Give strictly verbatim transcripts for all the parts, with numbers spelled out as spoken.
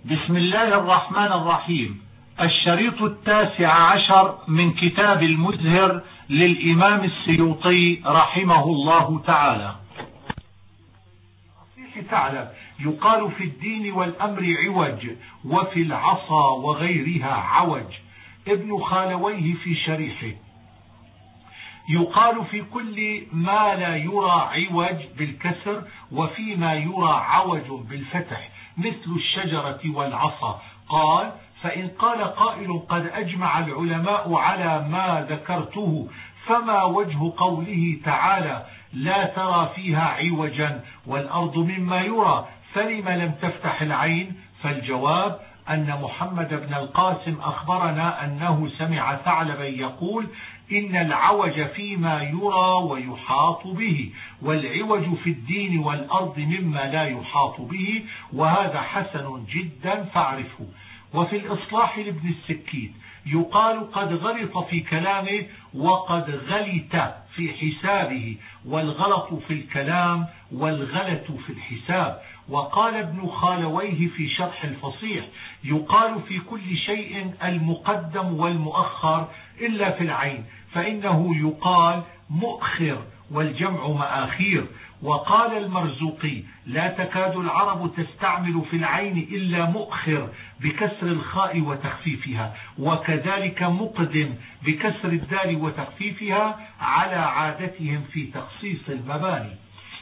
بسم الله الرحمن الرحيم. الشريط التاسع عشر من كتاب المزهر للإمام السيوطي رحمه الله تعالى. تعالى يقال في الدين والأمر عوج، وفي العصا وغيرها عوج. ابن خالويه في شريحه: يقال في كل ما لا يرى عوج بالكسر، وفيما يرى عوج بالفتح، مثل الشجرة والعصا. قال: فإن قال قائل قد أجمع العلماء على ما ذكرته، فما وجه قوله تعالى لا ترى فيها عوجا والأرض مما يرى، فلم لم تفتح العين؟ فالجواب أن محمد بن القاسم أخبرنا أنه سمع ثعلبا يقول: إن العوج فيما يرى ويحاط به، والعوج في الدين والأرض مما لا يحاط به، وهذا حسن جدا فاعرفه. وفي الإصلاح لابن السكين يقال قد غلط في كلامه وقد غلط في حسابه، والغلط في الكلام والغلط في الحساب. وقال ابن خالويه في شرح الفصيح: يقال في كل شيء المقدم والمؤخر إلا في العين، فإنه يقال مؤخر والجمع مآخير. وقال المرزوقي: لا تكاد العرب تستعمل في العين إلا مؤخر بكسر الخاء وتخفيفها، وكذلك مقدم بكسر الدال وتخفيفها، على عادتهم في تخصيص المباني.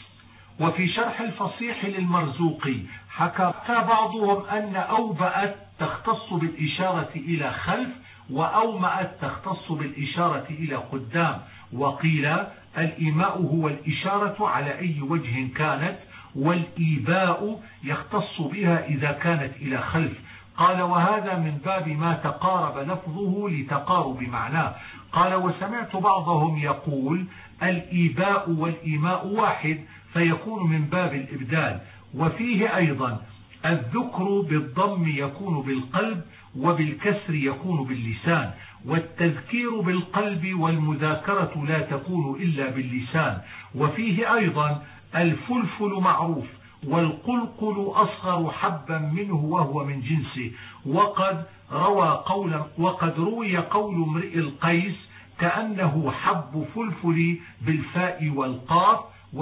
وفي شرح الفصيح للمرزوقي حكى بعضهم أن أوبأت تختص بالإشارة إلى خلف، وأومأت تختص بالإشارة إلى قدام. وقيل الإيماء هو الإشارة على أي وجه كانت، والإيباء يختص بها إذا كانت إلى خلف. قال: وهذا من باب ما تقارب لفظه لتقارب معناه. قال: وسمعت بعضهم يقول الإيباء والإيماء واحد، فيكون من باب الإبدال. وفيه أيضا الذكر بالضم يكون بالقلب، وبالكسر يكون باللسان، والتذكير بالقلب، والمذاكرة لا تكون إلا باللسان. وفيه أيضا الفلفل معروف، والقلقل أصغر حبا منه وهو من جنسه. وقد روى قولا وقد روي قول امرئ القيس: كأنه حب فلفل بالفاء والقاف.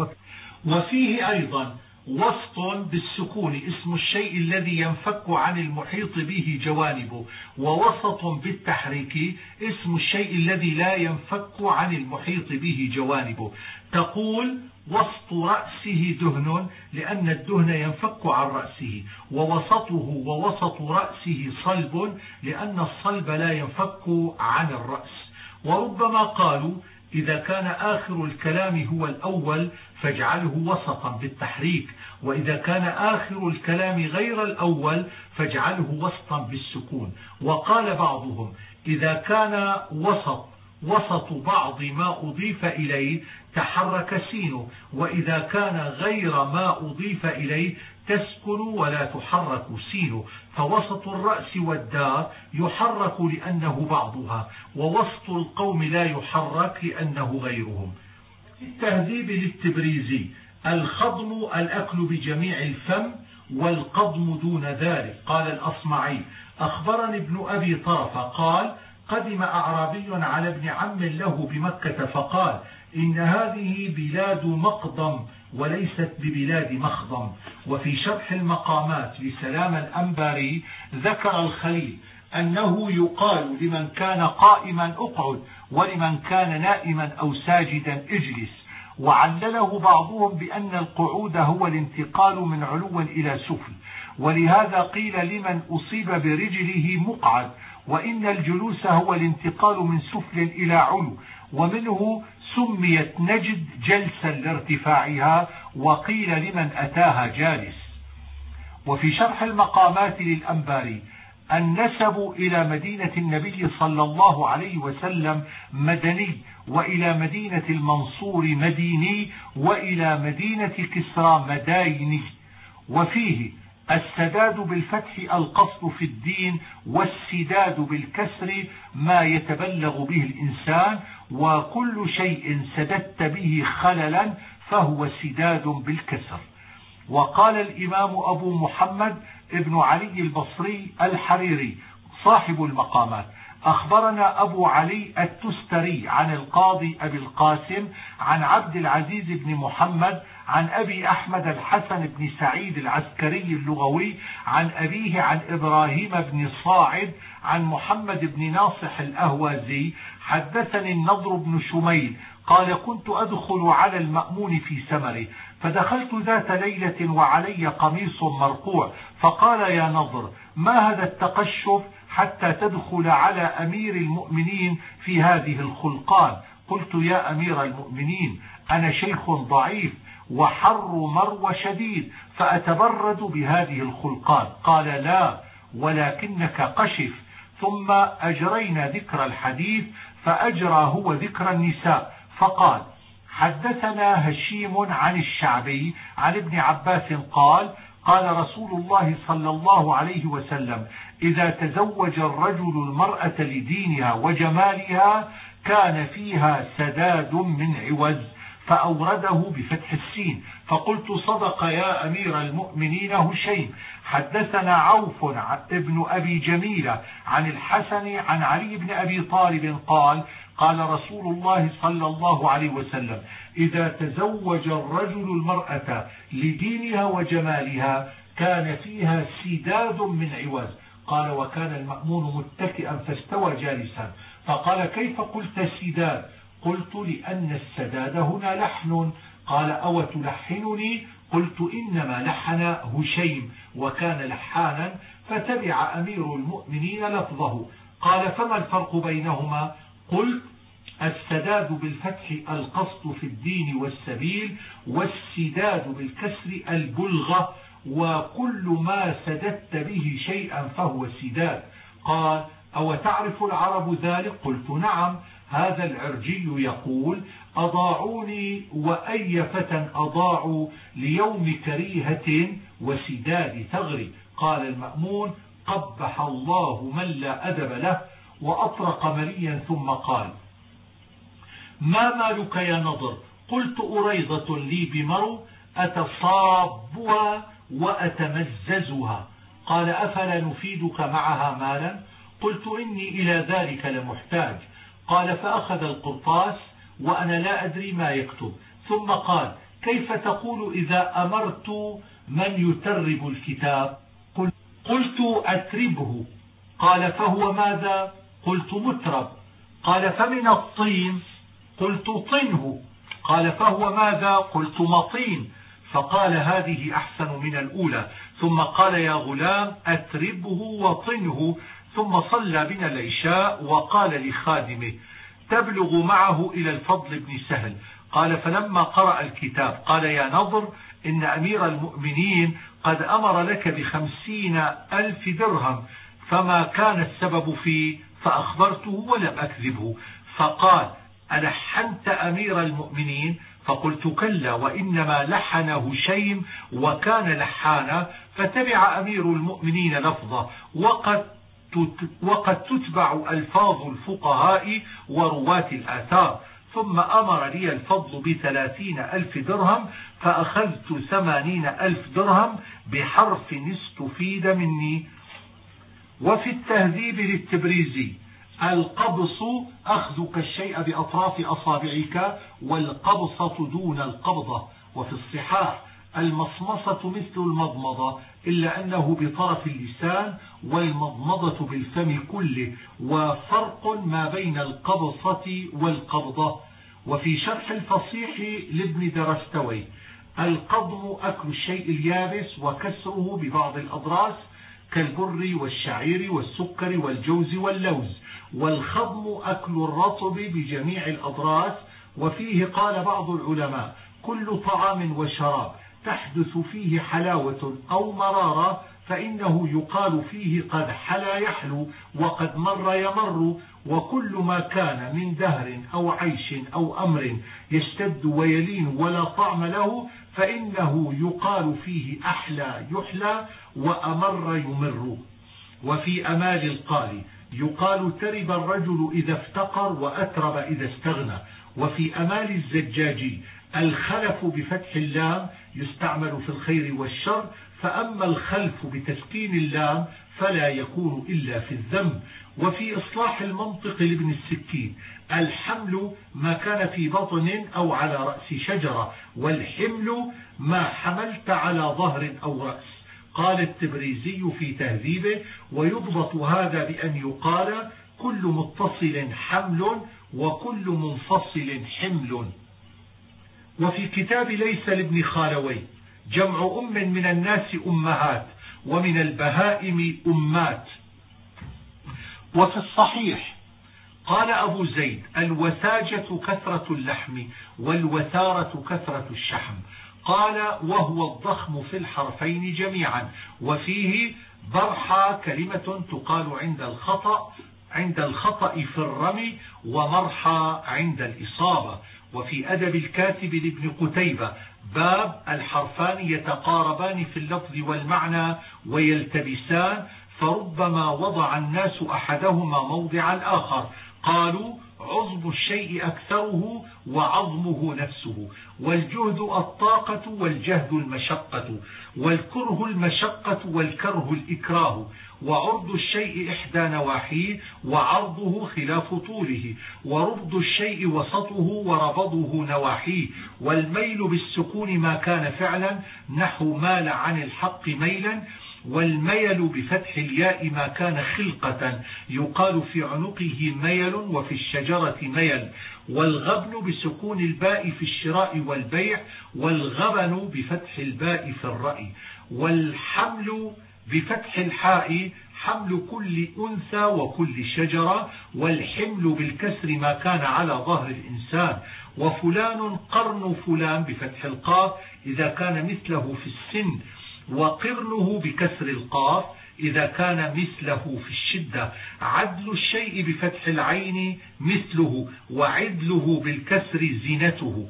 وفيه أيضا وسط بالسكون اسم الشيء الذي ينفك عن المحيط به جوانبه، ووسط بالتحريك اسم الشيء الذي لا ينفك عن المحيط به جوانبه. تقول: وسط رأسه دهن، لأن الدهن ينفك عن رأسه. ووسطه ووسط رأسه صلب، لأن الصلب لا ينفك عن الرأس. وربما قالوا: إذا كان آخر الكلام هو الأول فاجعله وسطا بالتحريك، وإذا كان آخر الكلام غير الأول فاجعله وسطا بالسكون. وقال بعضهم: إذا كان وسط وسط بعض ما أضيف إليه تحرك سينه، وإذا كان غير ما أضيف إليه تسكن ولا تحرك سينه. فوسط الرأس والدار يحرك لأنه بعضها، ووسط القوم لا يحرك لأنه غيرهم. التهذيب للتبريزي: الخضم الأكل بجميع الفم، والقضم دون ذلك. قال الأصمعي: أخبرني ابن أبي طرفة قال: قدم أعرابي على ابن عم له بمكة فقال: إن هذه بلاد مقضم وليست ببلاد مخضم. وفي شرح المقامات لسلام الأنباري ذكر الخليل أنه يقال لمن كان قائما اقعد، ولمن كان نائما أو ساجدا اجلس. وعلله بعضهم بأن القعود هو الانتقال من علو إلى سفل، ولهذا قيل لمن أصيب برجله مقعد. وإن الجلوس هو الانتقال من سفل إلى علو، ومنه سميت نجد جلسا لارتفاعها، وقيل لمن أتاها جالس. وفي شرح المقامات للأنباري: النسب إلى مدينة النبي صلى الله عليه وسلم مدني، وإلى مدينة المنصور مديني، وإلى مدينة كسرى مدايني. وفيه السداد بالفتح القصد في الدين، والسداد بالكسر ما يتبلغ به الإنسان، وكل شيء سددت به خللا فهو سداد بالكسر. وقال الإمام أبو محمد: ابن علي البصري الحريري صاحب المقامات أخبرنا أبو علي التستري عن القاضي أبي القاسم عن عبد العزيز بن محمد عن أبي أحمد الحسن بن سعيد العسكري اللغوي عن أبيه عن إبراهيم بن صاعد عن محمد بن ناصح الأهوازي حدثني النضر بن شميل قال كنت أدخل على المأمون في سمره فدخلت ذات ليلة وعلي قميص مرقوع فقال يا نضر ما هذا التقشف حتى تدخل على أمير المؤمنين في هذه الخلقان؟ قلت يا أمير المؤمنين أنا شيخ ضعيف وحر مروى شديد فأتبرد بهذه الخلقان. قال لا ولكنك قشف. ثم أجرينا ذكر الحديث فأجرى هو ذكر النساء فقال حدثنا هشيم عن الشعبي عن ابن عباس قال قال رسول الله صلى الله عليه وسلم إذا تزوج الرجل المرأة لدينها وجمالها كان فيها سداد من عوز فأورده بفتح السين. فقلت صدق يا أمير المؤمنين هشيم. حدثنا عوف ابن أبي جميلة عن الحسن عن علي بن أبي طالب قال قال رسول الله صلى الله عليه وسلم إذا تزوج الرجل المرأة لدينها وجمالها كان فيها سداد من عوز. قال وكان المأمون متكئا فاستوى جالسا فقال كيف قلت سداد؟ قلت لأن السداد هنا لحن. قال أو تلحنني؟ قلت إنما لحن هشيم وكان لحانا فتبع أمير المؤمنين لفظه. قال فما الفرق بينهما؟ قلت السداد بالفتح القصد في الدين والسبيل والسداد بالكسر البلغة وكل ما سددت به شيئا فهو سداد. قال أو تعرف العرب ذلك؟ قلت نعم. هذا العرجي يقول أضاعوني وأي فتى أضاعوا ليوم كريهة وسداد ثغري. قال المأمون قبح الله من لا أدب له وأطرق مليا ثم قال ما مالك يا نضر؟ قلت أريضة لي بمرو أتصابها وأتمززها. قال أفلا نفيدك معها مالا؟ قلت إني إلى ذلك لمحتاج. قال فأخذ القرطاس وأنا لا أدري ما يكتب ثم قال كيف تقول إذا أمرت من يترب الكتاب؟ قلت أتربه. قال فهو ماذا؟ قلت مترب. قال فمن الطين؟ قلت طنه. قال فهو ماذا؟ قلت مطين. فقال هذه أحسن من الأولى. ثم قال يا غلام أتربه وطنه. ثم صلى بنا العشاء وقال لخادمه تبلغ معه إلى الفضل بن سهل. قال فلما قرأ الكتاب قال يا نضر إن أمير المؤمنين قد أمر لك بخمسين ألف درهم فما كان السبب فيه؟ فأخبرته ولم أكذبه. فقال ألحنت أمير المؤمنين؟ فقلت كلا وإنما لحن هشيم وكان لحانا فتبع أمير المؤمنين لفظه وقد وقد تتبع ألفاظ الفقهاء ورواة الآثار. ثم أمر لي الفضل بثلاثين ألف درهم فأخذت ثمانين ألف درهم بحرف استفيد مني. وفي التهذيب للتبريزي القبص أخذك الشيء بأطراف أصابعك والقبصة دون القبضة. وفي الصحاح المصمصة مثل المضمضة إلا أنه بطرف اللسان والمضمضة بالفم كله وفرق ما بين القبصة والقبضة. وفي شرح الفصيح لابن درستوي القضم أكل الشيء اليابس وكسره ببعض الأضراس كالبر والشعير والسكر والجوز واللوز. والخضم أكل الرطب بجميع الأضراس. وفيه قال بعض العلماء كل طعام وشراب تحدث فيه حلاوة أو مرارة فإنه يقال فيه قد حلا يحلو وقد مر يمر. وكل ما كان من دهر أو عيش أو أمر يشتد ويلين ولا طعم له فإنه يقال فيه أحلى يحلى وأمر يمر. وفي أمال القال يقال ترب الرجل إذا افتقر وأترب إذا استغنى. وفي أمال الزجاجي الخلف بفتح اللام يستعمل في الخير والشر، فأما الخلف بتسكين اللام فلا يكون إلا في الذم. وفي إصلاح المنطق لابن السكين الحمل ما كان في بطن أو على رأس شجرة، والحمل ما حملت على ظهر أو رأس. قال التبريزي في تهذيبه: ويضبط هذا بأن يقال كل متصل حمل وكل منفصل حمل. وفي كتاب ليس لابن خالوي جمع أم من الناس أمهات ومن البهائم أمات. وفي الصحيح قال أبو زيد: الوثاجة كثرة اللحم والوثارة كثرة الشحم. قال: وهو الضخم في الحرفين جميعا. وفيه برحى كلمة تقال عند الخطأ عند الخطأ في الرمي، ومرحى عند الإصابة. وفي أدب الكاتب لابن قتيبة باب: الحرفان يتقاربان في اللفظ والمعنى ويلتبسان، فربما وضع الناس أحدهما موضع الآخر. قالوا: عظم الشيء أكثره وعظمه نفسه، والجهد الطاقة والجهد المشقة، والكره المشقة والكره الإكراه، وعرض الشيء إحدى نواحيه وعرضه خلاف طوله، وربض الشيء وسطه وربضه نواحيه، والميل بالسكون ما كان فعلا نحو مال عن الحق ميلا، والميل بفتح الياء ما كان خلقة يقال في عنقه ميل وفي الشجرة ميل، والغبن بسكون الباء في الشراء والبيع، والغبن بفتح الباء في الرأي، والحمل بفتح الحاء حمل كل أنثى وكل شجرة، والحمل بالكسر ما كان على ظهر الإنسان، وفلان قرن فلان بفتح القاف إذا كان مثله في السن، وقرنه بكسر القاف إذا كان مثله في الشدة، عدل الشيء بفتح العين مثله، وعدله بالكسر زينته،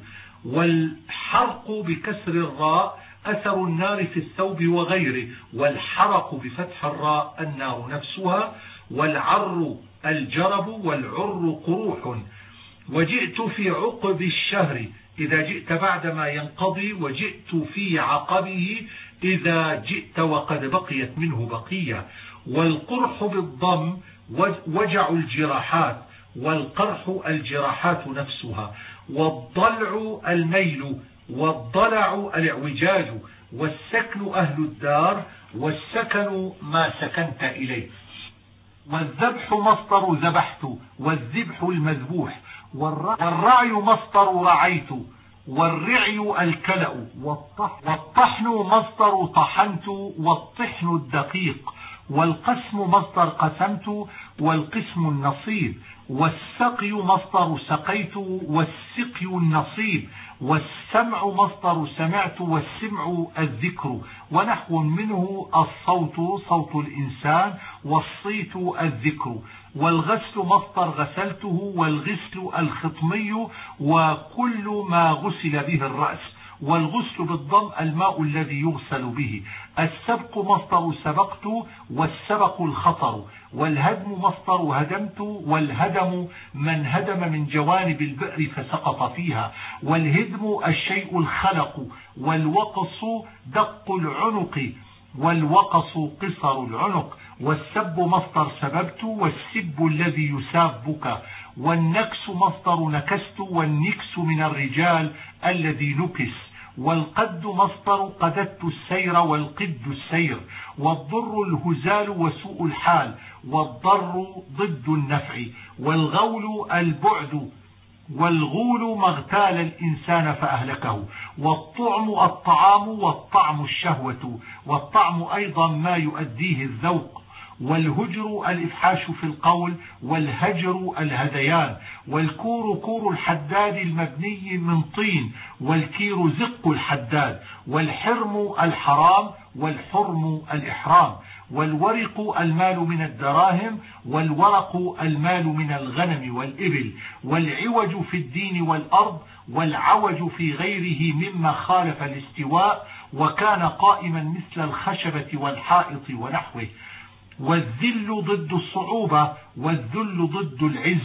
والحرق بكسر الراء أثر النار في الثوب وغيره، والحرق بفتح الراء النار نفسها، والعر الجرب، والعر قروح. وجئت في عقب الشهر إذا جئت بعدما ينقضي، وجئت في عقبه إذا جئت وقد بقيت منه بقية. والقرح بالضم وجع الجراحات، والقرح الجراحات نفسها. والضلع الميل، والضلع الاعوجاج. والسكن أهل الدار، والسكن ما سكنت إليه. والذبح مصدر ذبحت، والذبح المذبوح. والرعي مصدر رعيت، والرعي الكلأ. والطحن مصدر طحنت، والطحن الدقيق. والقسم مصدر قسمت، والقسم النصيب. والسقي مصدر سقيت، والسقي النصيب. والسمع مصدر سمعت، والسمع الذكر. ونحو منه الصوت صوت الإنسان، والصيت الذكر. والغسل مصدر غسلته، والغسل الخطمي، وكل ما غسل به الرأس. والغسل بالضم الماء الذي يغسل به. السبق مصدر سبقت، والسبق الخطر. والهدم مصدر هدمت، والهدم من هدم من جوانب البئر فسقط فيها. والهدم الشيء الخلق. والوقص دق العنق، والوقص قصر العنق. والسب مصدر سببت، والسب الذي يسابك. والنكس مصدر نكست، والنكس من الرجال الذي نكس. والقد مصدر قددت السير، والقد السير. والضر الهزال وسوء الحال، والضر ضد النفع. والغول البعد، والغول ما اغتال الإنسان فأهلكه. والطعم الطعام، والطعم الشهوة. والطعم أيضا ما يؤديه الذوق. والهجر الإفحاش في القول، والهجر الهذيان. والكور كور الحداد المبني من طين، والكير زق الحداد. والحرم الحرام، والحرم الإحرام. والورق المال من الدراهم، والورق المال من الغنم والإبل. والعوج في الدين والأرض، والعوج في غيره مما خالف الاستواء وكان قائما مثل الخشبة والحائط ونحوه. والذل ضد الصعوبة، والذل ضد العز.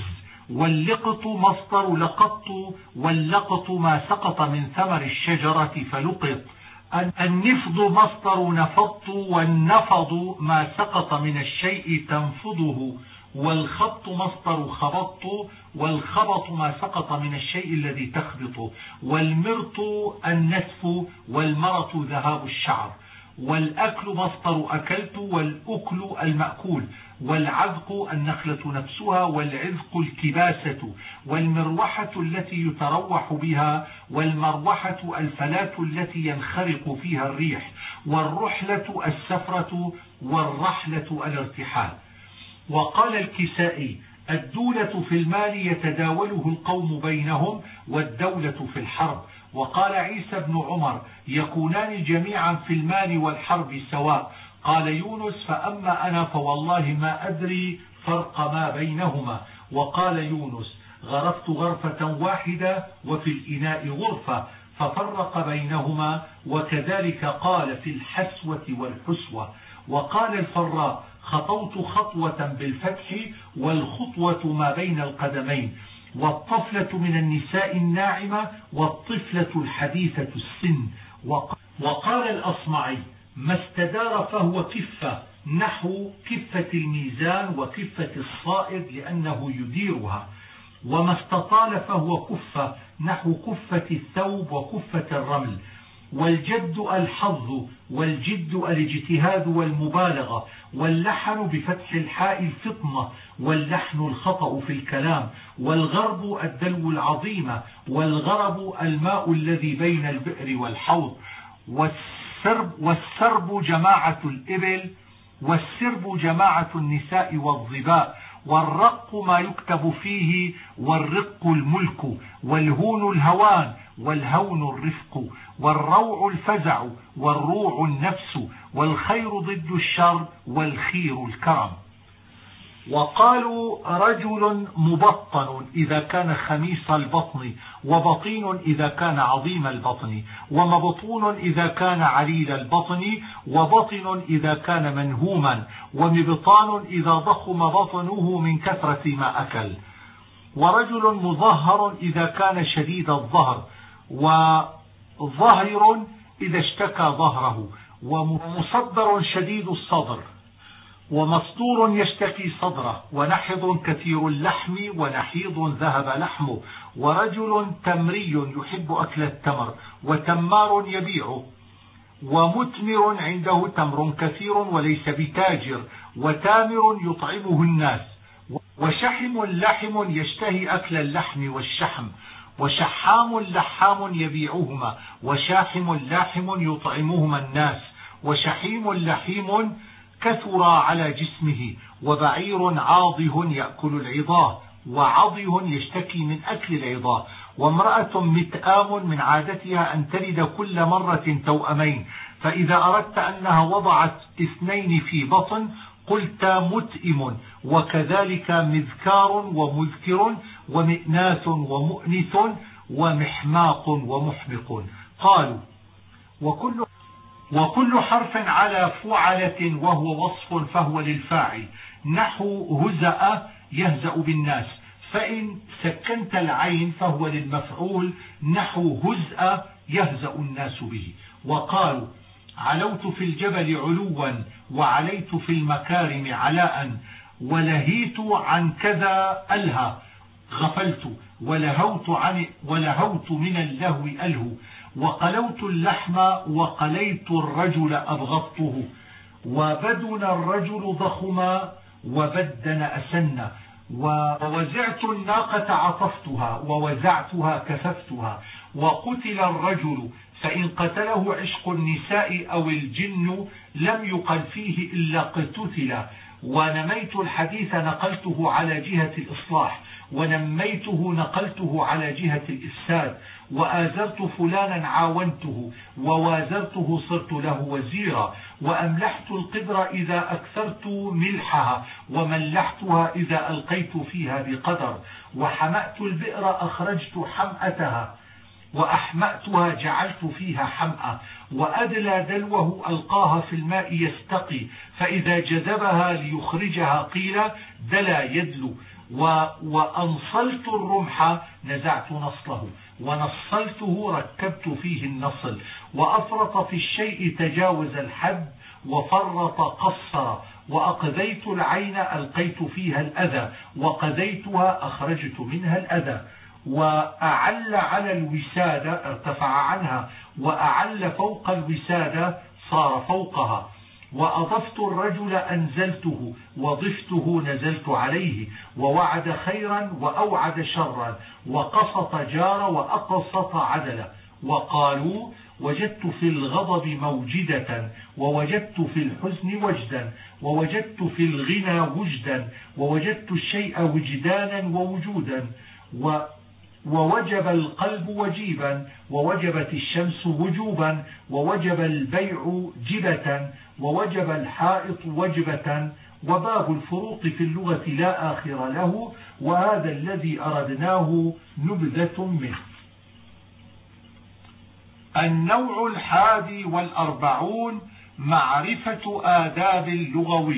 واللقط مصدر لقطت، واللقط ما سقط من ثمر الشجرة فلقط. النفض مصدر نفضت، والنفض ما سقط من الشيء تنفضه، والخبط مصدر خبطت، والخبط ما سقط من الشيء الذي تخبطه، والمرط النتف، والمرط ذهاب الشعر، والأكل مصدر أكلت، والأكل المأكول، والعذق النخلة نفسها، والعذق الكباسة، والمروحة التي يتروح بها، والمروحة الفلاة التي ينخرق فيها الريح، والرحلة السفرة، والرحلة الارتحال. وقال الكسائي: الدولة في المال يتداوله القوم بينهم، والدولة في الحرب. وقال عيسى بن عمر: يكونان جميعا في المال والحرب سواء. قال يونس: فأما أنا فوالله ما أدري فرق ما بينهما. وقال يونس: غرفت غرفة واحدة وفي الإناء غرفة ففرق بينهما. وكذلك قال في الحسوة والحسوة. وقال الفراء: خطوت خطوة بالفتح، والخطوة ما بين القدمين، والطفلة من النساء الناعمة، والطفلة الحديثة السن. وقال الأصمعي: ما استدار فهو كفة، نحو كفة الميزان وكفة الصائد لأنه يديرها. وما استطال فهو كفة، نحو كفة الثوب وكفة الرمل. والجد الحظ، والجد الاجتهاد والمبالغة. واللحن بفتح الحاء الفطنة، واللحن الخطأ في الكلام. والغرب الدلو العظيمة، والغرب الماء الذي بين البئر والحوض. والسرب, والسرب جماعة الإبل، والسرب جماعة النساء والظباء. والرق ما يكتب فيه، والرق الملك. والهون الهوان، والهون الرفق. والروع الفزع، والروع النفس. والخير ضد الشر، والخير الكرم. وقالوا: رجل مبطن إذا كان خميص البطن، وبطين إذا كان عظيم البطن، ومبطون إذا كان عليل البطن، وبطن إذا كان منهوما، ومبطان إذا ضخم بطنه من كثرة ما أكل. ورجل مظهر إذا كان شديد الظهر، وظهر إذا اشتكى ظهره، ومصدر شديد الصدر، ومصدور يشتكي صدره، ونحض كثير اللحم، ونحيض ذهب لحمه. ورجل تمري يحب أكل التمر، وتمار يبيعه، ومتمر عنده تمر كثير وليس بتاجر، وتامر يطعمه الناس. وشحم لحم يشتهي أكل اللحم والشحم، وشحام لحام يبيعهما، وشاحم لاحم يطعمهما الناس. وشحيم لحيم كثر على جسمه، وبعير عاضه يأكل العظاه، وعضه يشتكي من أكل العظاه. وامرأة متآم من عادتها أن تلد كل مرة توأمين، فإذا أردت أنها وضعت اثنين في بطن قلت متئم. وكذلك مذكار ومذكر، ومئناث ومؤنث، ومحماق ومحمق. قالوا: وكل وكل حرف على فعلة وهو وصف فهو للفاعل، نحو هزأ يهزأ بالناس، فإن سكنت العين فهو للمفعول، نحو هزأ يهزأ الناس به. وقالوا: علوت في الجبل علوا، وعليت في المكارم علاء، ولهيت عن كذا ألهى، غفلت، ولهوت, عن ولهوت من اللهو ألهو. وقلوت اللحم، وقليت الرجل أبغضته. وبدن الرجل ضخما، وبدن أسن. ووزعت الناقة عطفتها، ووزعتها كففتها. وقتل الرجل، فإن قتله عشق النساء أو الجن لم يقل فيه إلا قتتل. ونميت الحديث نقلته على جهة الإصلاح، ونميته نقلته على جهة الإفساد. وآزرت فلانا عاونته، ووازرته صرت له وزيرا. وأملحت القدر إذا أكثرت ملحها، وملحتها إذا ألقيت فيها بقدر. وحمأت البئر أخرجت حمأتها، وأحمأتها جعلت فيها حمأة. وأدلى دلوه ألقاها في الماء يستقي، فإذا جذبها ليخرجها قيل دلى يدلو. وأنصلت الرمح نزعت نصله، ونصلته ركبت فيه النصل، وأفرط في الشيء تجاوز الحد، وفرط قصر، وأقذيت العين ألقيت فيها الأذى، وقذيتها أخرجت منها الأذى، وأعل على الوسادة ارتفع عنها، وأعل فوق الوسادة صار فوقها، وأضفت الرجل أنزلته، وضفته نزلت عليه، ووعد خيرا وأوعد شرا، وقسط جار وأقسط عدلا. وقالوا وجدت في الغضب موجدة، ووجدت في الحزن وجدا، ووجدت في الغنى وجدا، ووجدت الشيء وجدانا ووجودا، و ووجب القلب وجيبا، ووجبت الشمس وجوبا، ووجب البيع جبة، ووجب الحائط وجبة. وباب الفروق في اللغة لا آخر له، وهذا الذي أردناه نبذة منه. النوع الحادي والأربعون: معرفة آداب اللغوي.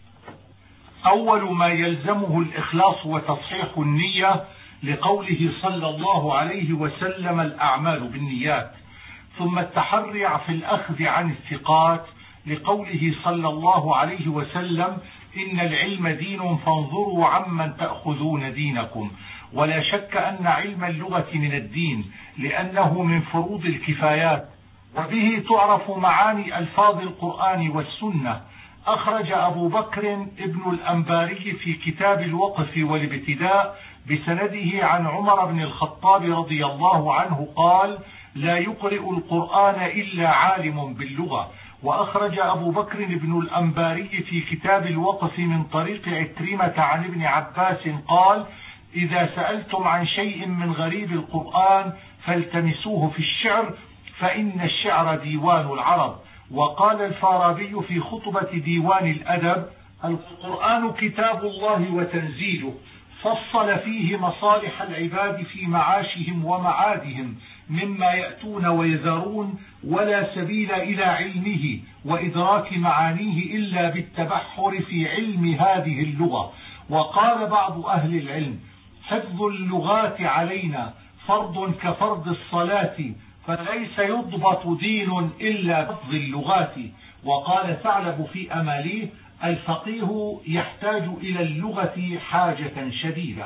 أول ما يلزمه الإخلاص وتصحيح النية، لقوله صلى الله عليه وسلم: الأعمال بالنيات. ثم التحري في الأخذ عن الثقات، لقوله صلى الله عليه وسلم: إن العلم دين فانظروا عمن تأخذون دينكم. ولا شك أن علم اللغة من الدين، لأنه من فروض الكفايات، وبه تعرف معاني ألفاظ القرآن والسنة. أخرج أبو بكر ابن الأنباري في كتاب الوقف والابتداء بسنده عن عمر بن الخطاب رضي الله عنه قال: لا يقرئ القرآن إلا عالم باللغة. وأخرج أبو بكر بن الأنباري في كتاب الوقف من طريق عكرمة عن ابن عباس قال: إذا سألتم عن شيء من غريب القرآن فالتمسوه في الشعر، فإن الشعر ديوان العرب. وقال الفارابي في خطبة ديوان الأدب: القرآن كتاب الله وتنزيله، فصل فيه مصالح العباد في معاشهم ومعادهم مما يأتون ويذرون، ولا سبيل إلى علمه وإدراك معانيه إلا بالتبحر في علم هذه اللغة. وقال بعض أهل العلم: حفظ اللغات علينا فرض كفرض الصلاة، فليس يضبط دين إلا بحفظ اللغات. وقال ثعلب في أماليه: الفقيه يحتاج إلى اللغة حاجة شديدة.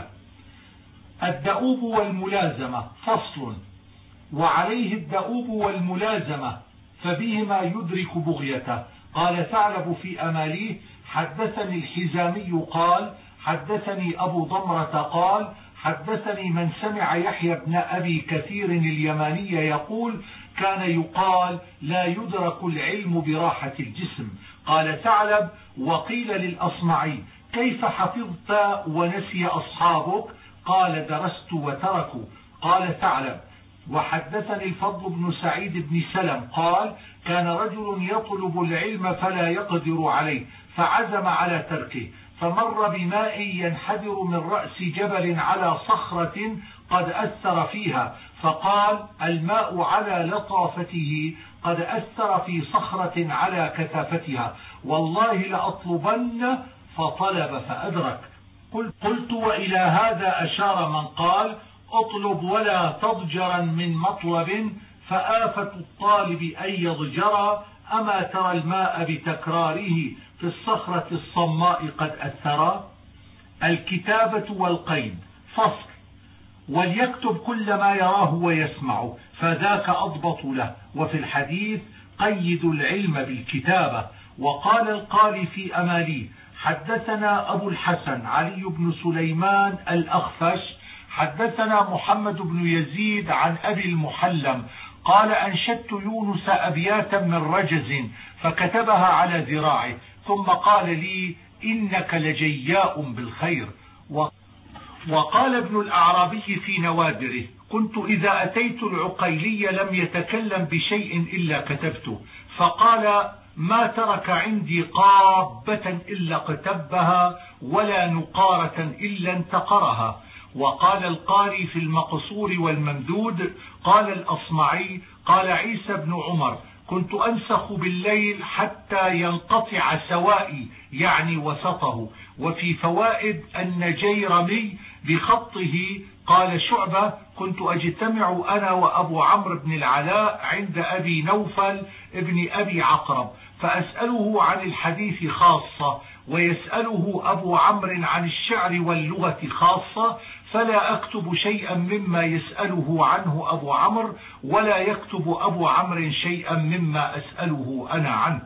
الدؤوب والملازمة. فصل. وعليه الدؤوب والملازمة، فبهما يدرك بغيته. قال ثعلب في أماليه: حدثني الحزامي قال حدثني أبو ضمرة قال حدثني من سمع يحيى بن أبي كثير اليماني يقول: كان يقال: لا يدرك العلم براحة الجسم. قال ثعلب: وقيل للأصمعي: كيف حفظت ونسي أصحابك؟ قال: درست وتركوا. قال ثعلب: وحدثني الفضل بن سعيد بن سلم قال: كان رجل يطلب العلم فلا يقدر عليه، فعزم على تركه، فمر بماء ينحدر من رأس جبل على صخرة قد أثر فيها، فقال: الماء على لطافته قد أثر في صخرة على كثافتها، والله لأطلبن، فطلب فأدرك. قلت: وإلى هذا أشار من قال: اطلب ولا تضجرا من مطلب، فآفة الطالب أن يضجر، أما ترى الماء بتكراره في الصخرة الصماء قد أثر. الكتابة والقيد. فصل. وليكتب كل ما يراه ويسمعه، فذاك أضبط له. وفي الحديث: قيد العلم بالكتابة. وقال القالي في أمالي: حدثنا أبو الحسن علي بن سليمان الأخفش حدثنا محمد بن يزيد عن أبي المحلم قال: أنشدت يونس أبياتا من رجز فكتبها على ذراعه، ثم قال لي: إنك لجياء بالخير. وقال ابن الأعرابي في نوادره: كنت إذا أتيت العقيلي لم يتكلم بشيء إلا كتبته، فقال: ما ترك عندي قابة إلا اقتبها، ولا نقارة إلا انتقرها. وقال القاري في المقصور والممدود: قال الأصمعي: قال عيسى بن عمر: كنت أنسخ بالليل حتى ينقطع سوائي يعني وسطه. وفي فوائد النجيرمي بخطه قال شعبة: كنت أجتمع أنا وأبو عمرو بن العلاء عند أبي نوفل ابن أبي عقرب فأسأله عن الحديث خاصة، ويسأله أبو عمرو عن الشعر واللغة خاصة، فلا أكتب شيئا مما يسأله عنه أبو عمرو، ولا يكتب أبو عمرو شيئا مما أسأله أنا عنه.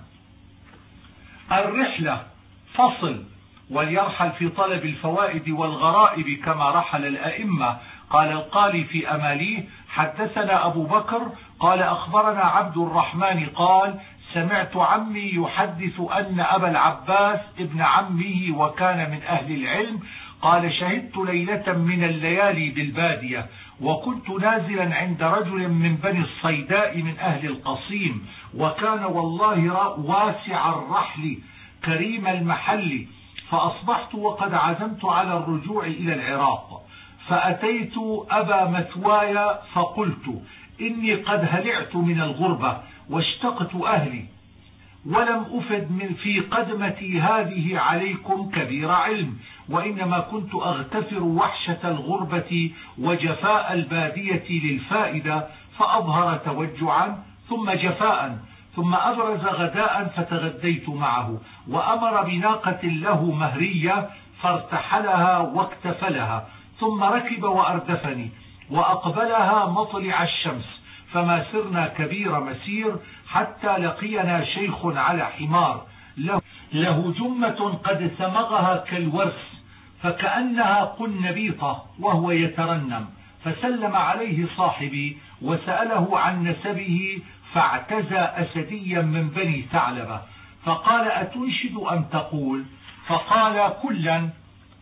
الرحلة فصل. وليرحل في طلب الفوائد والغرائب كما رحل الأئمة. قال القالي في أماليه: حدثنا أبو بكر قال أخبرنا عبد الرحمن قال: سمعت عمي يحدث أن أبا العباس ابن عمه وكان من أهل العلم قال: شهدت ليلة من الليالي بالبادية، وكنت نازلا عند رجل من بني الصيداء من أهل القصيم، وكان والله واسع الرحل كريم المحل، فأصبحت وقد عزمت على الرجوع إلى العراق، فأتيت أبا مثواي فقلت: إني قد هلعت من الغربة واشتقت أهلي، ولم أفد من في قدمتي هذه عليكم كبير علم، وإنما كنت أغتفر وحشة الغربة وجفاء البادية للفائدة، فأظهر توجعا ثم جفاء، ثم أبرز غداء فتغديت معه، وأمر بناقة له مهرية فارتحلها واكتفلها، ثم ركب وأردفني وأقبلها مطلع الشمس، فما سرنا كبير مسير حتى لقينا شيخ على حمار له, له جمة قد ثمغها كالورس فكأنها قنبيطة وهو يترنم، فسلم عليه صاحبي وسأله عن نسبه، فاعتزى أسديا من بني ثعلبة، فقال: أتنشد أم تقول؟ فقال: كلا.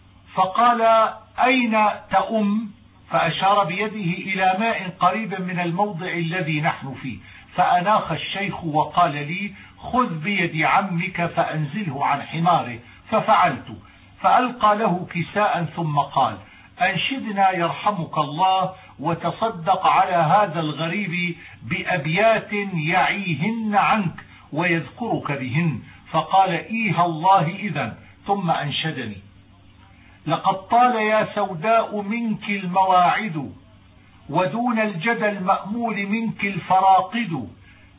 فقال: أين تأم؟ فأشار بيده إلى ماء قريب من الموضع الذي نحن فيه، فأناخ الشيخ وقال لي: خذ بيد عمك فأنزله عن حماره، ففعلت، فألقى له كساء ثم قال: أنشدنا يرحمك الله، وتصدق على هذا الغريب بأبيات يعيهن عنك ويذكرك بهن. فقال: إيه الله إذن. ثم أنشدني: لقد طال يا سوداء منك المواعد، ودون الجدى المأمول منك الفراقد،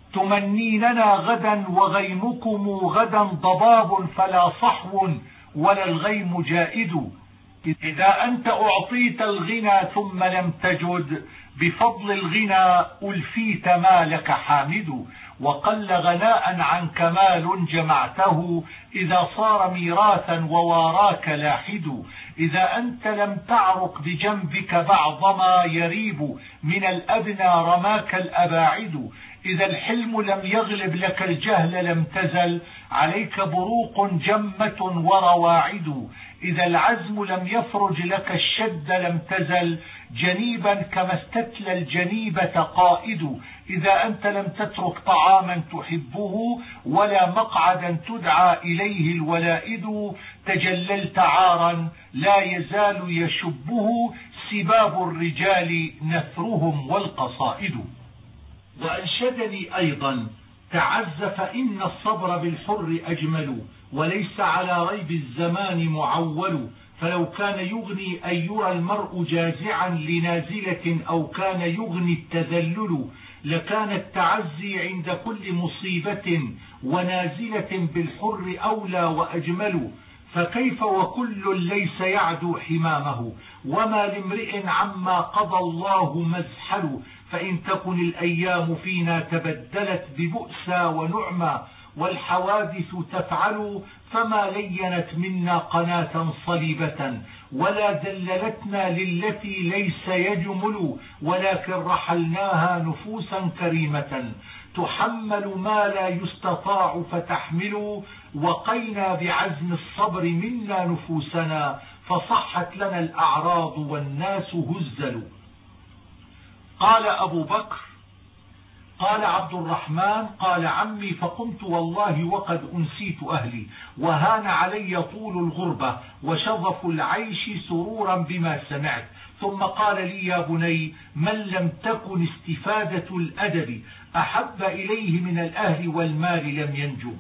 تمنيننا غدا وغيمكم غدا ضباب، فلا صحو ولا الغيم جائد، إذا أنت أعطيت الغنى ثم لم تجد، بفضل الغنى ألفيت ما لك حامد، وقل غناء عن كمال جمعته، إذا صار ميراثا وواراك لاحد، إذا أنت لم تعرق بجنبك بعضما يريب، من الأبنى رماك الأباعد، إذا الحلم لم يغلب لك الجهل لم تزل عليك بروق جمة ورواعد، إذا العزم لم يفرج لك الشد لم تزل جنيبا كما استتلى الجنيبة قائد، إذا أنت لم تترك طعاما تحبه ولا مقعدا تدعى إليه الولائد، تجللت عارا لا يزال يشبه سباب الرجال نثرهم والقصائد. وأنشدني أيضا: تعز فإن الصبر بالحر أجمل، وليس على ريب الزمان معول، فلو كان يغني أن يرى المرء جازعا لنازلة أو كان يغني التذلل، لكان التعزي عند كل مصيبة ونازلة بالحر أولى وأجمل، فكيف وكل ليس يعدو حمامه، وما لامرئ عما قضى الله مزحل، فإن تكن الأيام فينا تبدلت ببؤسى ونعمى، والحوادث تفعل، فما لينت منا قناة صليبة، ولا ذللتنا للتي ليس يجمل، ولكن رحلناها نفوسا كريمة، تحمل ما لا يستطاع فتحمل، وقينا بعزم الصبر منا نفوسنا، فصحت لنا الأعراض والناس هزلوا. قال أبو بكر: قال عبد الرحمن: قال عمي فقمت والله وقد أنسيت أهلي، وهان علي طول الغربة وشظف العيش سرورا بما سمعت. ثم قال لي: يا بني، من لم تكن استفادة الأدب أحب إليه من الأهل والمال لم ينجو.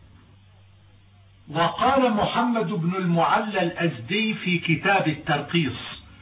وقال محمد بن المعلى الأزدي في كتاب الترقيص: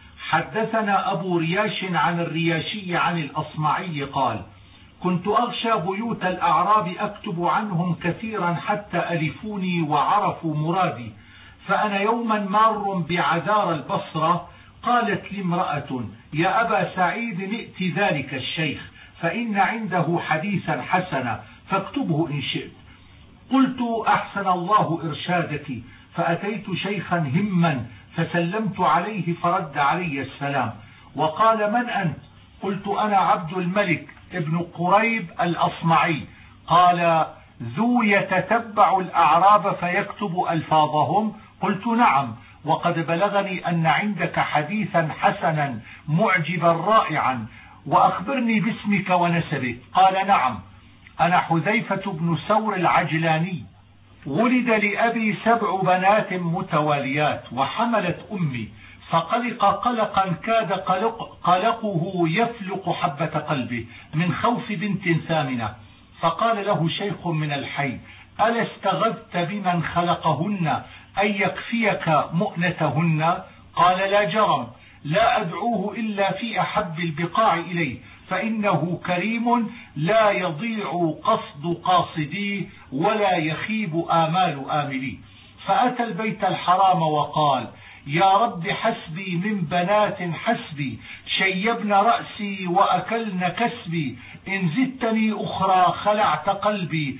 حدثنا أبو رياش عن الرياشي عن الأصمعي قال: كنت أغشى بيوت الأعراب أكتب عنهم كثيرا حتى ألفوني وعرفوا مرادي، فأنا يوما مار بعذار البصرة، قالت لي امرأة: يا أبا سعيد، ائت ذلك الشيخ فإن عنده حديثا حسنا فاكتبه إن شئت. قلت: أحسن الله إرشادك. فأتيت شيخا هما فسلمت عليه فرد علي السلام، وقال: من أنت؟ قلت: أنا عبد الملك ابن قريب الأصمعي. قال: ذو يتتبع الأعراب فيكتب ألفاظهم؟ قلت: نعم، وقد بلغني أن عندك حديثا حسنا معجبا رائعا، وأخبرني باسمك ونسبك. قال: نعم، أنا حذيفة بن ثور العجلاني، ولد لأبي سبع بنات متواليات، وحملت أمي، فقلق قلقا كاد قلق قلقه يفلق حبة قلبه من خوف بنت ثامنة. فقال له شيخ من الحي: ألا استغذت بمن خلقهن أن يكفيك مؤنتهن؟ قال: لا جرم، لا أدعوه إلا في أحب البقاع إليه، فإنه كريم لا يضيع قصد قاصديه ولا يخيب آمال آمليه. فأتى البيت الحرام وقال: يا رب حسبي من بنات حسبي، شيبن رأسي وأكلن كسبي، إن زدتني أخرى خلعت قلبي،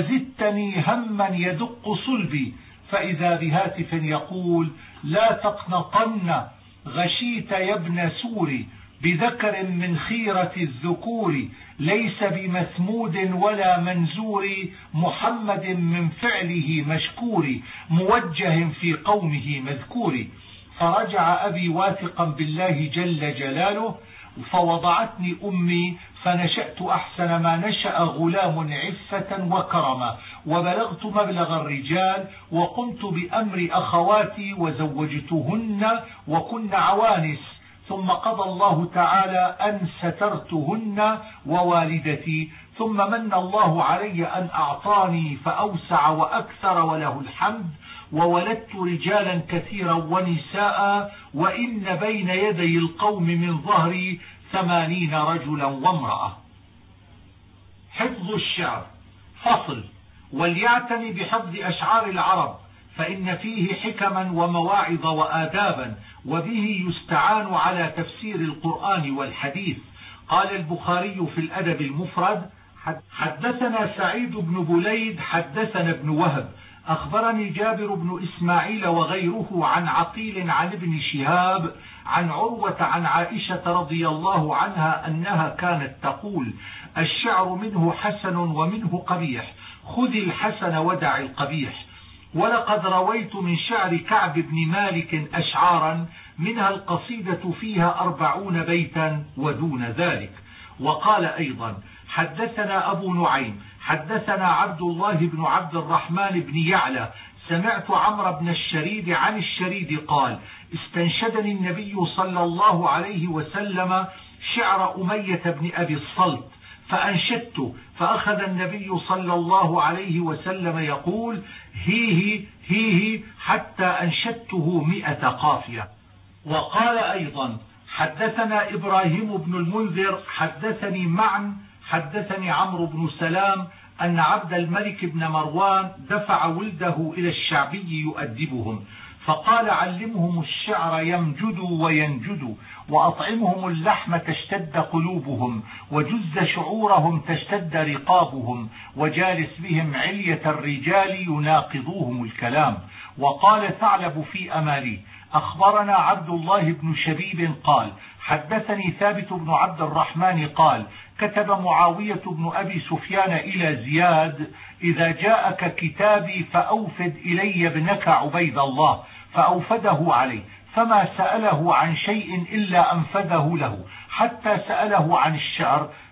وزدتني هما يدق صلبي. فإذا بهاتف يقول: لا تقنطن، غشيت يا ابن سوري، بذكر من خيرة الذكور، ليس بمثمود ولا منزور، محمد من فعله مشكور، موجه في قومه مذكور. فرجع أبي واثقا بالله جل جلاله، فوضعتني أمي، فنشأت أحسن ما نشأ غلام عفة وكرما، وبلغت مبلغ الرجال، وقمت بأمر أخواتي وزوجتهن وكن عوانس. ثم قضى الله تعالى أن سترتهن ووالدتي، ثم من الله علي أن أعطاني فأوسع وأكثر وله الحمد، وولدت رجالا كثيرا ونساء، وإن بين يدي القوم من ظهري ثمانين رجلا وامرأة. حفظ الشعر. فصل. وليعتني بحفظ أشعار العرب، فإن فيه حكما ومواعظ وآدابا، وبه يستعان على تفسير القرآن والحديث. قال البخاري في الأدب المفرد: حدثنا سعيد بن بليد حدثنا ابن وهب أخبرني جابر بن إسماعيل وغيره عن عقيل عن ابن شهاب عن عروة عن عائشة رضي الله عنها أنها كانت تقول: الشعر منه حسن ومنه قبيح، خذ الحسن ودع القبيح. ولقد رويت من شعر كعب بن مالك أشعارا، منها القصيدة فيها أربعون بيتا ودون ذلك. وقال أيضا: حدثنا أبو نعيم حدثنا عبد الله بن عبد الرحمن بن يعلى سمعت عمرو بن الشريد عن الشريد قال: استنشدني النبي صلى الله عليه وسلم شعر أمية بن أبي الصلت، فأنشدت، فأخذ النبي صلى الله عليه وسلم يقول: هيه هيه حتى أنشدته مئة قافية. وقال أيضا: حدثنا إبراهيم بن المنذر حدثني معا حدثني عمرو بن سلام أن عبد الملك بن مروان دفع ولده إلى الشعبي يؤدبهم، فقال: علمهم الشعر يمجدوا وينجدوا، وأطعمهم اللحم تشتد قلوبهم، وجز شعورهم تشتد رقابهم، وجالس بهم علية الرجال يناقضوهم الكلام. وقال ثعلب في أمالي: أخبرنا عبد الله بن شبيب قال: حدثني ثابت بن عبد الرحمن قال: كتب معاوية بن أبي سفيان إلى زياد: إذا جاءك كتابي فأوفد إلي ابنك عبيد الله، فأوفده عليه، فما سأله عن شيء إلا أنفذه له، حتى سأله عن الشعر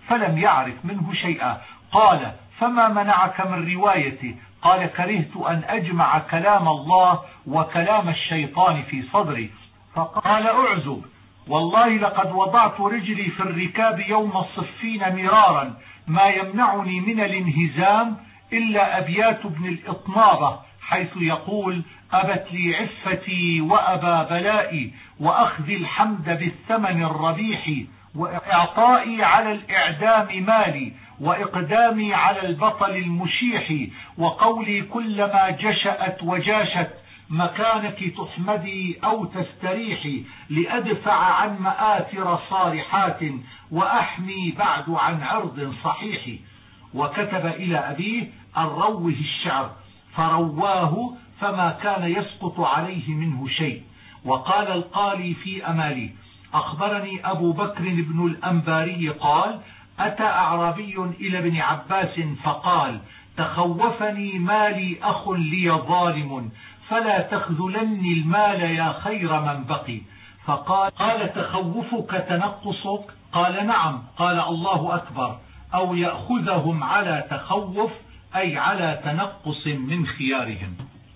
فلم يعرف منه شيئا. قال: فما منعك من روايته؟ قال: كرهت أن أجمع كلام الله وكلام الشيطان في صدري. فقال: أعزب، والله لقد وضعت رجلي في الركاب يوم الصفين مرارا، ما يمنعني من الانهزام إلا أبيات ابن الإطنابة، حيث يقول: أبت لي عفتي وأبى بلائي، وأخذ الحمد بالثمن الربيح، وإعطائي على الإعدام مالي، وإقدامي على البطل المشيح، وقولي كلما جشأت وجاشت مكانك تحمدي أو تستريحي، لأدفع عن مآثر صالحات، وأحمي بعد عن عرض صحيح. وكتب إلى أبيه أن روه الشعر، فرواه فما كان يسقط عليه منه شيء. وقال القالي في أمالي: أخبرني أبو بكر بن الأنباري قال: أتى أعرابي إلى ابن عباس فقال: تخوفني مالي أخ لي ظالم، فلا تخذلني المال يا خير من بقي. فقال: قال: تخوفك تنقصك؟ قال: نعم. قال: الله أكبر. أو يأخذهم على تخوف، أي على تنقص من خيارهم.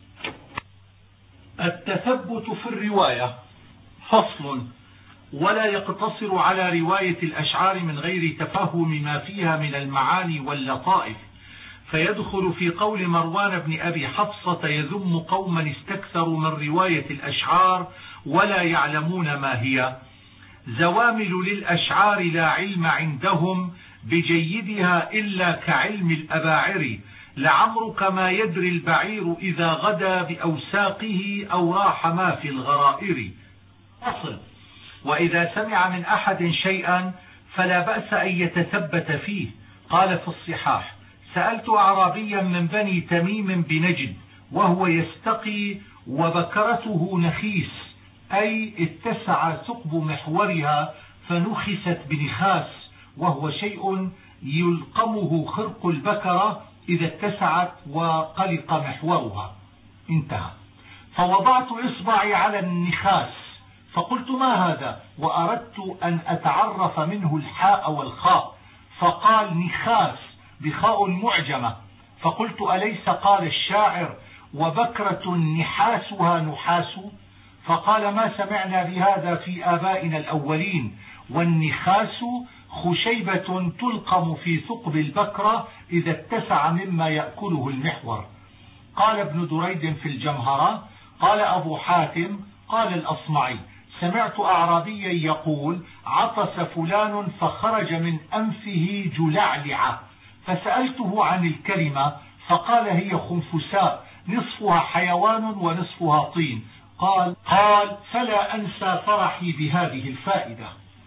التثبت في الرواية. فصل: ولا يقتصر على رواية الأشعار من غير تفهم ما فيها من المعاني واللطائف، فيدخل في قول مروان بن أبي حفصة يذم قوما استكثروا من رواية الأشعار ولا يعلمون ما هي: زوامل للأشعار لا علم عندهم بجيدها إلا كعلم الأباعر، لعمرك ما يدري البعير إذا غدا بأوساقه أو راح ما في الغرائر. أصل: وإذا سمع من أحد شيئا فلا بأس أن يتثبت فيه. قال في الصحاح: سألت أعرابيا من بني تميم بنجد وهو يستقي وبكرته نخيس، أي اتسع ثقب محورها فنخست بنخاس، وهو شيء يلقمه خرق البكرة إذا اتسعت وقلق محورها. انتهى. فوضعت إصبعي على النخاس فقلت: ما هذا؟ وأردت أن أتعرف منه الحاء والخاء، فقال: نخاس بخاء معجمة. فقلت: أليس قال الشاعر: وبكرة نحاسها نحاس؟ فقال: ما سمعنا بهذا في آبائنا الأولين، والنخاس خشيبة تلقم في ثقب البكرة إذا اتسع مما يأكله المحور. قال ابن دريد في الجمهرة: قال أبو حاتم: قال الأصمعي: سمعت أعرابيا يقول: عطس فلان فخرج من أنفه جلعلعة، فسألته عن الكلمة فقال: هي خنفساء، نصفها حيوان ونصفها طين. قال قال فلا أنسى فرحي بهذه الفائدة.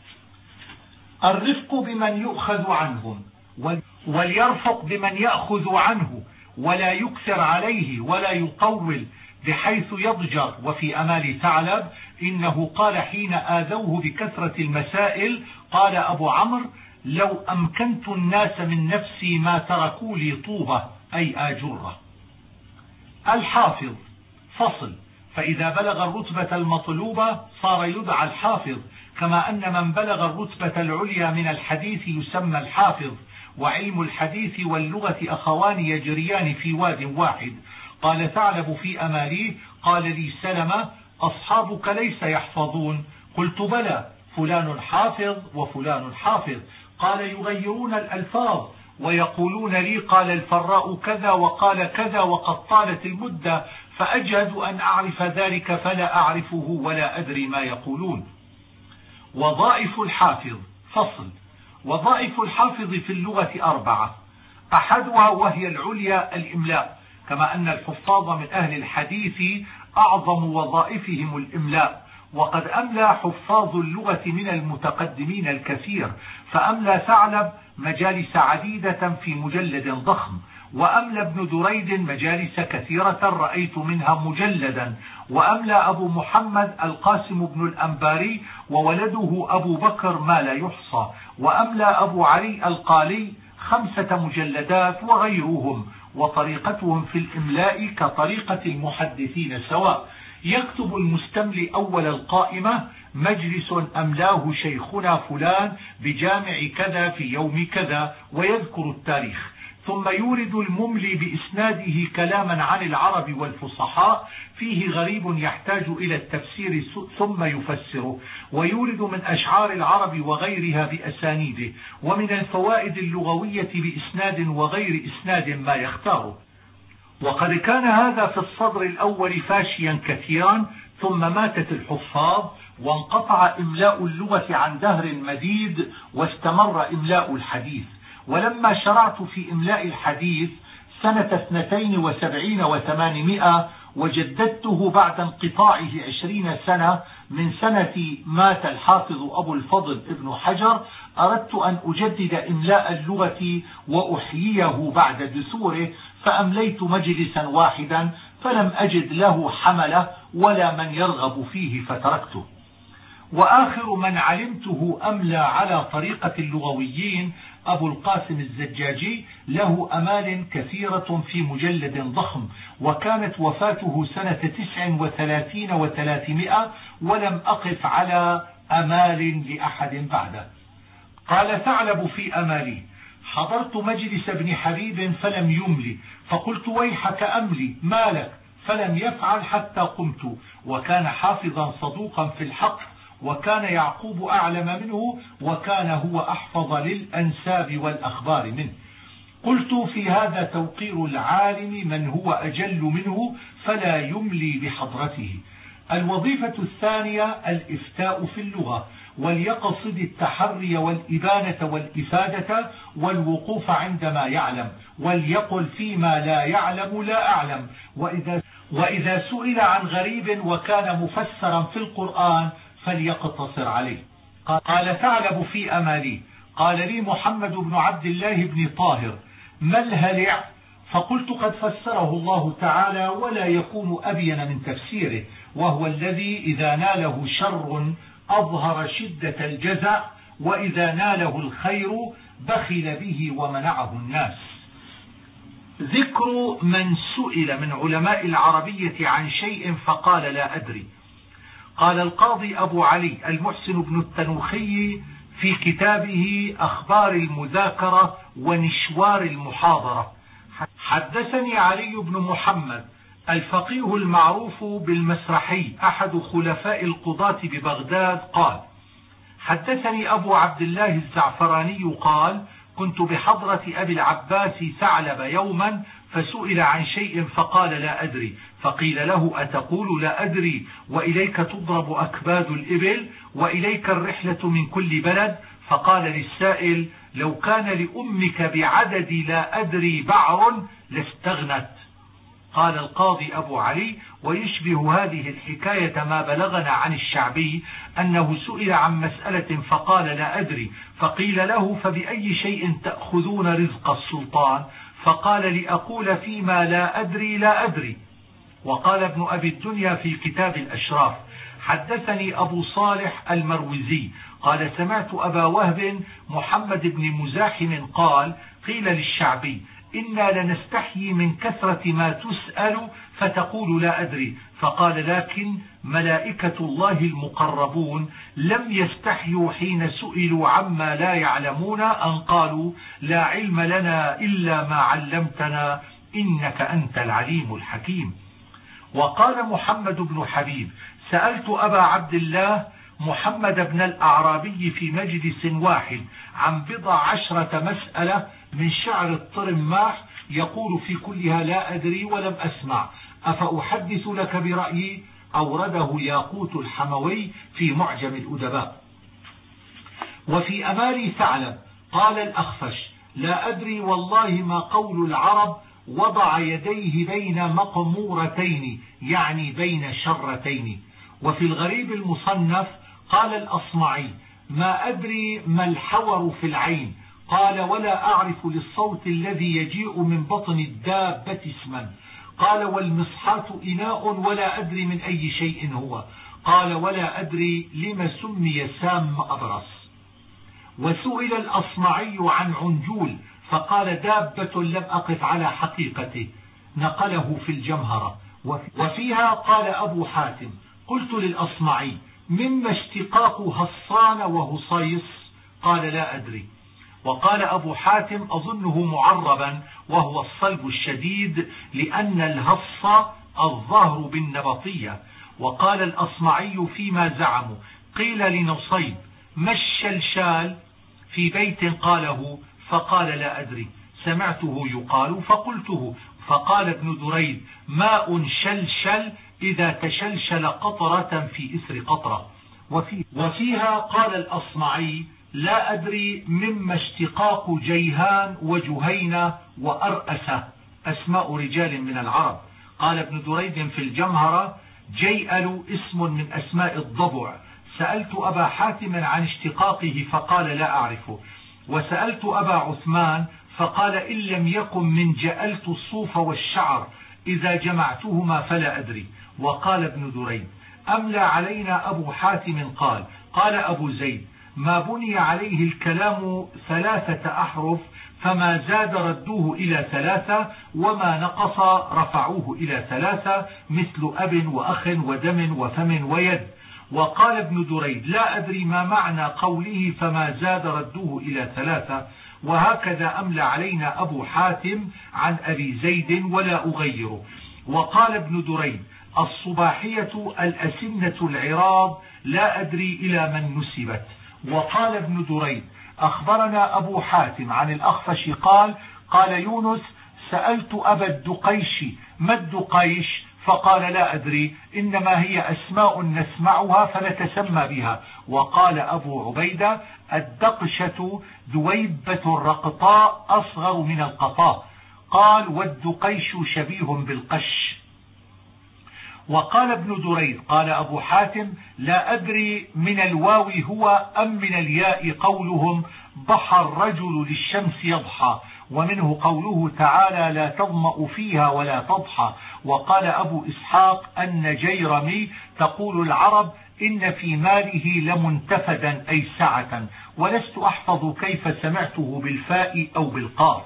الرفق بمن يؤخذ عنهم، وليرفق بمن يأخذ عنه، ولا يكثر عليه ولا يقول بحيث يضجر. وفي أمال ثعلب: إنه قال حين آذوه بكثرة المسائل، قال أبو عمرو: لو أمكنت الناس من نفسي ما تركوا لي طوبة، أي آجرة. الحافظ. فصل: فإذا بلغ الرتبة المطلوبة صار يدعى الحافظ، كما أن من بلغ الرتبة العليا من الحديث يسمى الحافظ. وعلم الحديث واللغة أخوان يجريان في واد واحد. قال ثعلب في أماليه: قال لي سلمة: أصحابك ليس يحفظون؟ قلت: بلى، فلان حافظ وفلان حافظ. قال: يغيرون الألفاظ ويقولون لي قال الفراء كذا وقال كذا وقد طالت المدة، فأجهد أن أعرف ذلك فلا أعرفه ولا أدري ما يقولون. وظائف الحافظ. فصل: وظائف الحافظ في اللغة أربعة: أحدها وهي العليا الإملاء، كما أن الحفاظ من أهل الحديث أعظم وظائفهم الإملاء، وقد أملى حفاظ اللغة من المتقدمين الكثير، فأملى ثعلب مجالس عديدة في مجلد ضخم، وأملى ابن دريد مجالس كثيرة رأيت منها مجلدا، وأملى أبو محمد القاسم بن الأنباري وولده أبو بكر ما لا يحصى، وأملى أبو علي القالي خمسة مجلدات وغيرهم. وطريقتهم في الإملاء كطريقة المحدثين سواء، يكتب المستملي أول القائمة: مجلس أملاه شيخنا فلان بجامع كذا في يوم كذا، ويذكر التاريخ. ثم يورد المملي بإسناده كلاما عن العرب والفصحاء فيه غريب يحتاج إلى التفسير ثم يفسره، ويورد من أشعار العرب وغيرها بأسانيده، ومن الفوائد اللغوية بإسناد وغير إسناد ما يختاره. وقد كان هذا في الصدر الأول فاشيا كثيرا، ثم ماتت الحفاظ وانقطع إملاء اللغة عن دهر مديد، واستمر إملاء الحديث. ولما شرعت في إملاء الحديث سنة اثنتين وسبعين وثمانمائة، وجددته بعد انقطاعه عشرين سنة من سنة مات الحافظ أبو الفضل ابن حجر، أردت أن أجدد إملاء اللغة وأحييه بعد دثوره، فأمليت مجلسا واحدا فلم أجد له حملة ولا من يرغب فيه فتركته. وآخر من علمته أملى على طريقة اللغويين أبو القاسم الزجاجي، له أمال كثيرة في مجلد ضخم، وكانت وفاته سنة تسع وثلاثين وثلاثمائة، ولم أقف على أمال لأحد بعده. قال ثعلب في أمالي: حضرت مجلس ابن حبيب فلم يملي، فقلت ويحك أملي مالك، فلم يفعل حتى قمت. وكان حافظا صدوقا في الحق، وكان يعقوب أعلم منه، وكان هو أحفظ للأنساب والأخبار منه. قلت في هذا توقير العالم من هو أجل منه فلا يملي بحضرته. الوظيفة الثانية الإفتاء في اللغة، وليقصد التحري والإبانة والإفادة والوقوف عندما يعلم، وليقل فيما لا يعلم لا أعلم. وإذا, وإذا سئل عن غريب وكان مفسرا في القرآن فليقتصر عليه. قال ثعلب في أمالي: قال لي محمد بن عبد الله بن طاهر: ما الهلع؟ فقلت قد فسره الله تعالى ولا يكون أبين من تفسيره، وهو الذي إذا ناله شر أظهر شدة الجزع، وإذا ناله الخير بخل به ومنعه الناس. ذكر من سئل من علماء العربية عن شيء فقال لا أدري. قال القاضي أبو علي المحسن بن التنوخي في كتابه أخبار المذاكرة ونشوار المحاضرة: حدثني علي بن محمد الفقيه المعروف بالمسرحي أحد خلفاء القضاة ببغداد قال: حدثني أبو عبد الله الزعفراني قال: كنت بحضرة أبي العباس ثعلب يوما فسئل عن شيء فقال لا أدري، فقيل له: أتقول لا أدري وإليك تضرب أكباد الإبل وإليك الرحلة من كل بلد؟ فقال للسائل: لو كان لأمك بعدد لا أدري بعر لاستغنت. قال القاضي أبو علي: ويشبه هذه الحكاية ما بلغنا عن الشعبي أنه سئل عن مسألة فقال لا أدري، فقيل له: فبأي شيء تأخذون رزق السلطان؟ فقال: لأقول فيما لا أدري لا أدري. وقال ابن أبي الدنيا في كتاب الأشراف: حدثني أبو صالح المروزي قال: سمعت أبا وهب محمد بن مزاحم قال: قيل للشعبي: إنا لنستحيي من كثرة ما تسأل فتقول لا أدري. فقال: لكن ملائكة الله المقربون لم يستحيوا حين سئلوا عما لا يعلمون أن قالوا: لا علم لنا إلا ما علمتنا إنك أنت العليم الحكيم. وقال محمد بن حبيب: سألت أبا عبد الله محمد بن الأعرابي في مجلس واحد عن بضع عشرة مسألة من شعر الطرماح يقول في كلها لا أدري ولم أسمع، أفأحدث لك برأيي؟ أورده ياقوت الحموي في معجم الأدباء. وفي أمالي ثعلب قال الأخفش: لا أدري والله ما قول العرب وضع يديه بين مقمورتين، يعني بين شرتين. وفي الغريب المصنف قال الأصمعي: ما أدري ما الحور في العين. قال: ولا أعرف للصوت الذي يجيء من بطن الدابة اسما. قال: والمصحات إناء ولا أدري من أي شيء هو. قال: ولا أدري لما سمي سام أبرص. وسئل الأصمعي عن عنجول فقال: دابة لم أقف على حقيقته، نقله في الجمهرة. وفيها قال أبو حاتم: قلت للأصمعي: مما اشتقاق هصان وهصيص؟ قال: لا أدري. وقال أبو حاتم: أظنه معربا، وهو الصلب الشديد، لأن الهص الظهر بالنبطية. وقال الأصمعي فيما زعموا: قيل لنصيب: ما الشلشال؟ في بيت قاله، فقال: لا أدري، سمعته يقال فقلته. فقال ابن دريد: ماء شلشل إذا تشلشل قطرة في إثر قطرة. وفيها قال الأصمعي: لا أدري، مما اشتقاق جيهان وجهينة وأرأسة، أسماء رجال من العرب. قال ابن دريد في الجمهرة: جيئل اسم من أسماء الضبع. سألت أبا حاتم عن اشتقاقه فقال: لا أعرفه. وسألت أبا عثمان فقال: إن لم يكن من جألت الصوف والشعر، إذا جمعتهما فلا أدري. وقال ابن دريد: أملى علينا أبو حاتم قال: قال أبو زيد: ما بني عليه الكلام ثلاثة أحرف، فما زاد ردوه إلى ثلاثة، وما نقص رفعوه إلى ثلاثة، مثل أب وأخ ودم وفم ويد. وقال ابن دريد: لا أدري ما معنى قوله فما زاد ردوه إلى ثلاثة. وهكذا أملى علينا أبو حاتم عن أبي زيد ولا أغيره. وقال ابن دريد: الصباحية الأسنة العراض، لا أدري إلى من نسبت. وقال ابن دريد: أخبرنا أبو حاتم عن الأخفش قال: قال يونس: سألت أبا الدقيش: ما الدقيش؟ فقال: لا أدري، إنما هي أسماء نسمعها فنتسمى بها. وقال أبو عبيدة: الدقشة ذويبة رقطاء أصغر من القطاء. قال: والدقيش شبيه بالقش. وقال ابن دريد: قال أبو حاتم: لا أدري من الواو هو أم من الياء قولهم ضحى الرجل للشمس يضحى، ومنه قوله تعالى: لا تظمأ فيها ولا تضحى. وقال أبو إسحاق النجيرمي: تقول العرب: إن في ماله لمنتفدا، أي سعة. ولست أحفظ كيف سمعته بالفاء أو بالقاف.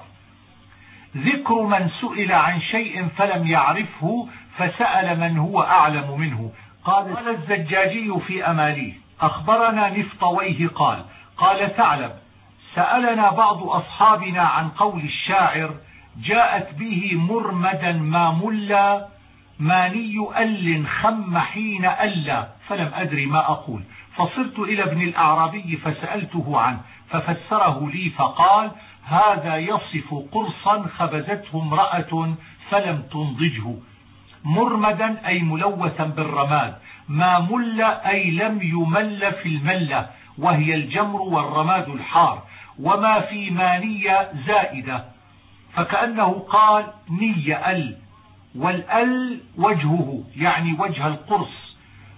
ذكر من سئل عن شيء فلم يعرفه فسأل من هو أعلم منه. قال الزجاجي في أماليه: أخبرنا نفطويه قال: قال ثعلب: سألنا بعض أصحابنا عن قول الشاعر: جاءت به مرمدا ما ملا، ماني أل خم حين ألا، فلم أدري ما أقول، فصرت إلى ابن الأعرابي فسألته عنه ففسره لي فقال: هذا يصف قرصا خبزته امرأة فلم تنضجه. مرمدا أي ملوثا بالرماد، ما مل أي لم يمل في الملة، وهي الجمر والرماد الحار. وما في مانية زائدة، فكأنه قال نية ال، والال وجهه يعني وجه القرص.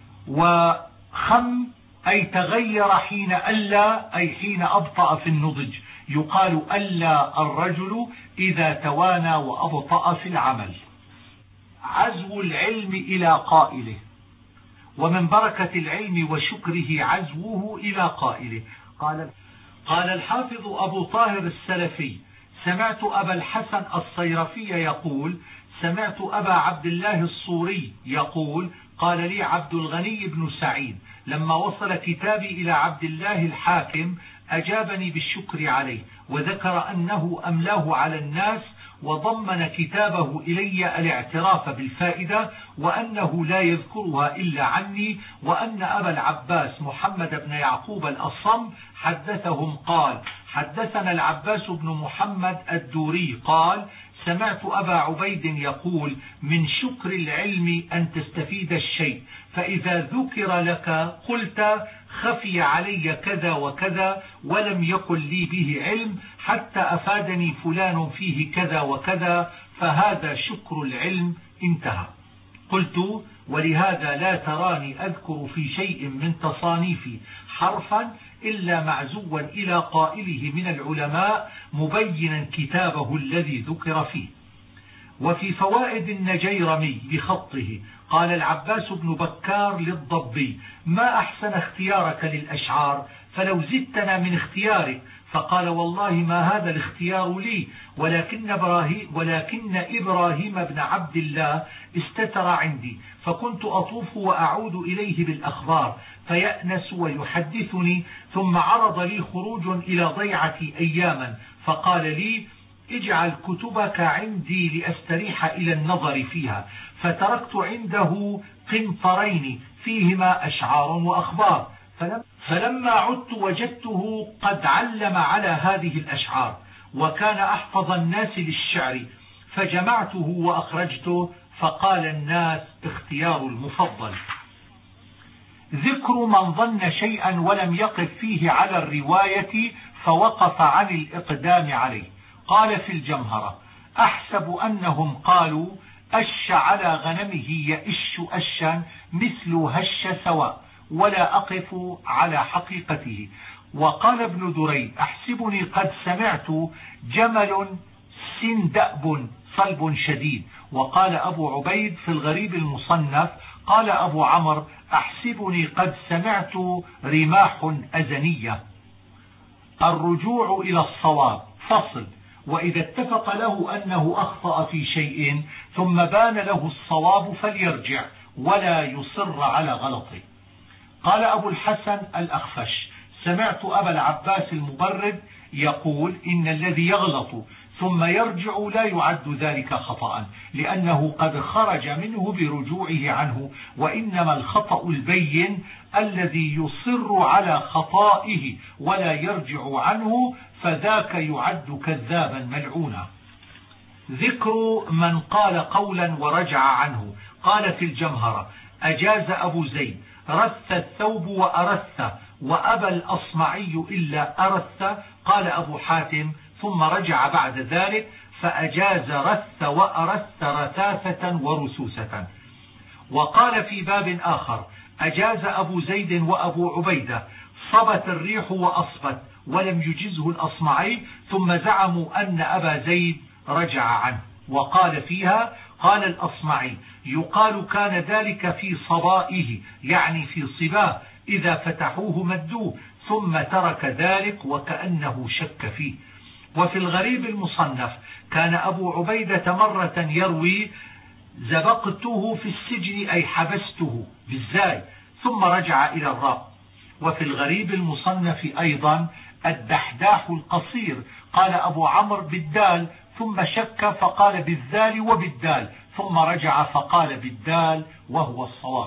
وخم أي تغير حين ألا، أي حين أبطأ في النضج. يقال ألا الرجل إذا توانى وأبطأ في العمل. عزو العلم إلى قائله. ومن بركة العلم وشكره عزوه إلى قائله. قال قال الحافظ أبو طاهر السلفي: سمعت أبا الحسن الصيرفي يقول: سمعت أبا عبد الله الصوري يقول: قال لي عبد الغني بن سعيد لما وصل كتابي إلى عبد الله الحاكم أجابني بالشكر عليه، وذكر أنه أملاه على الناس، وضمن كتابه إلي الاعتراف بالفائدة، وأنه لا يذكرها إلا عني، وأن أبا العباس محمد بن يعقوب الأصم حدثهم قال: حدثنا العباس بن محمد الدوري قال: سمعت أبا عبيد يقول: من شكر العلم أن تستفيد الشيء، فإذا ذكر لك قلت: خفي علي كذا وكذا ولم يقل لي به علم، حتى أفادني فلان فيه كذا وكذا، فهذا شكر العلم. انتهى. قلت: ولهذا لا تراني أذكر في شيء من تصانيفي حرفا إلا معزوا إلى قائله من العلماء مبينا كتابه الذي ذكر فيه. وفي فوائد النجيرمي بخطه قال العباس بن بكار للضبي: ما أحسن اختيارك للأشعار، فلو زدتنا من اختيارك فقال والله ما هذا الاختيار لي، ولكن إبراهيم, ولكن إبراهيم بن عبد الله استتر عندي، فكنت أطوف وأعود إليه بالأخبار فيأنس ويحدثني، ثم عرض لي خروج إلى ضيعتي أياما، فقال لي اجعل كتبك عندي لأستريح إلى النظر فيها، فتركت عنده قنطرين فيهما أشعار وأخبار، فلما عدت وجدته قد علم على هذه الأشعار، وكان أحفظ الناس للشعر، فجمعته وأخرجته، فقال الناس اختيار المفضل. ذكر من ظن شيئا ولم يقف فيه على الرواية فوقف عن الإقدام عليه. قال في الجمهرة: أحسب أنهم قالوا أش على غنمه يئش أشا مثل هش سواء، ولا أقف على حقيقته. وقال ابن دريد: أحسبني قد سمعت جمل سندأب صلب شديد. وقال أبو عبيد في الغريب المصنف: قال أبو عمرو: أحسبني قد سمعت رماح أزنية. الرجوع إلى الصواب. فصل: وإذا اتفق له أنه أخطأ في شيء ثم بان له الصواب فليرجع ولا يصر على غلطه. قال أبو الحسن الأخفش: سمعت أبا العباس المبرد يقول: إن الذي يغلط ثم يرجع لا يعد ذلك خطأ، لأنه قد خرج منه برجوعه عنه، وإنما الخطأ البين الذي يصر على خطائه ولا يرجع عنه، فذاك يعد كذابا ملعونا. ذكر من قال قولا ورجع عنه. قال في الجمهرة: أجاز أبو زيد رث الثوب وأرث، وأبى الأصمعي إلا أرث. قال أبو حاتم: ثم رجع بعد ذلك فأجاز رث وأرث رثاثة ورثوثة. وقال في باب آخر: أجاز أبو زيد وأبو عبيدة صبت الريح وأصبت، ولم يجزه الأصمعي، ثم زعموا أن أبا زيد رجع عنه. وقال فيها: قال الأصمعي: يقال كان ذلك في صبائه، يعني في صباه، إذا فتحوه مدوه، ثم ترك ذلك وكأنه شك فيه. وفي الغريب المصنف: كان أبو عبيدة مرة يروي: زبقته في السجن أي حبسته بالزاي، ثم رجع إلى الراء. وفي الغريب المصنف أيضا: الدحداح القصير، قال أبو عمرو بالدال ثم شك فقال بالذال وبالدال، ثم رجع فقال بالدال وهو الصواب.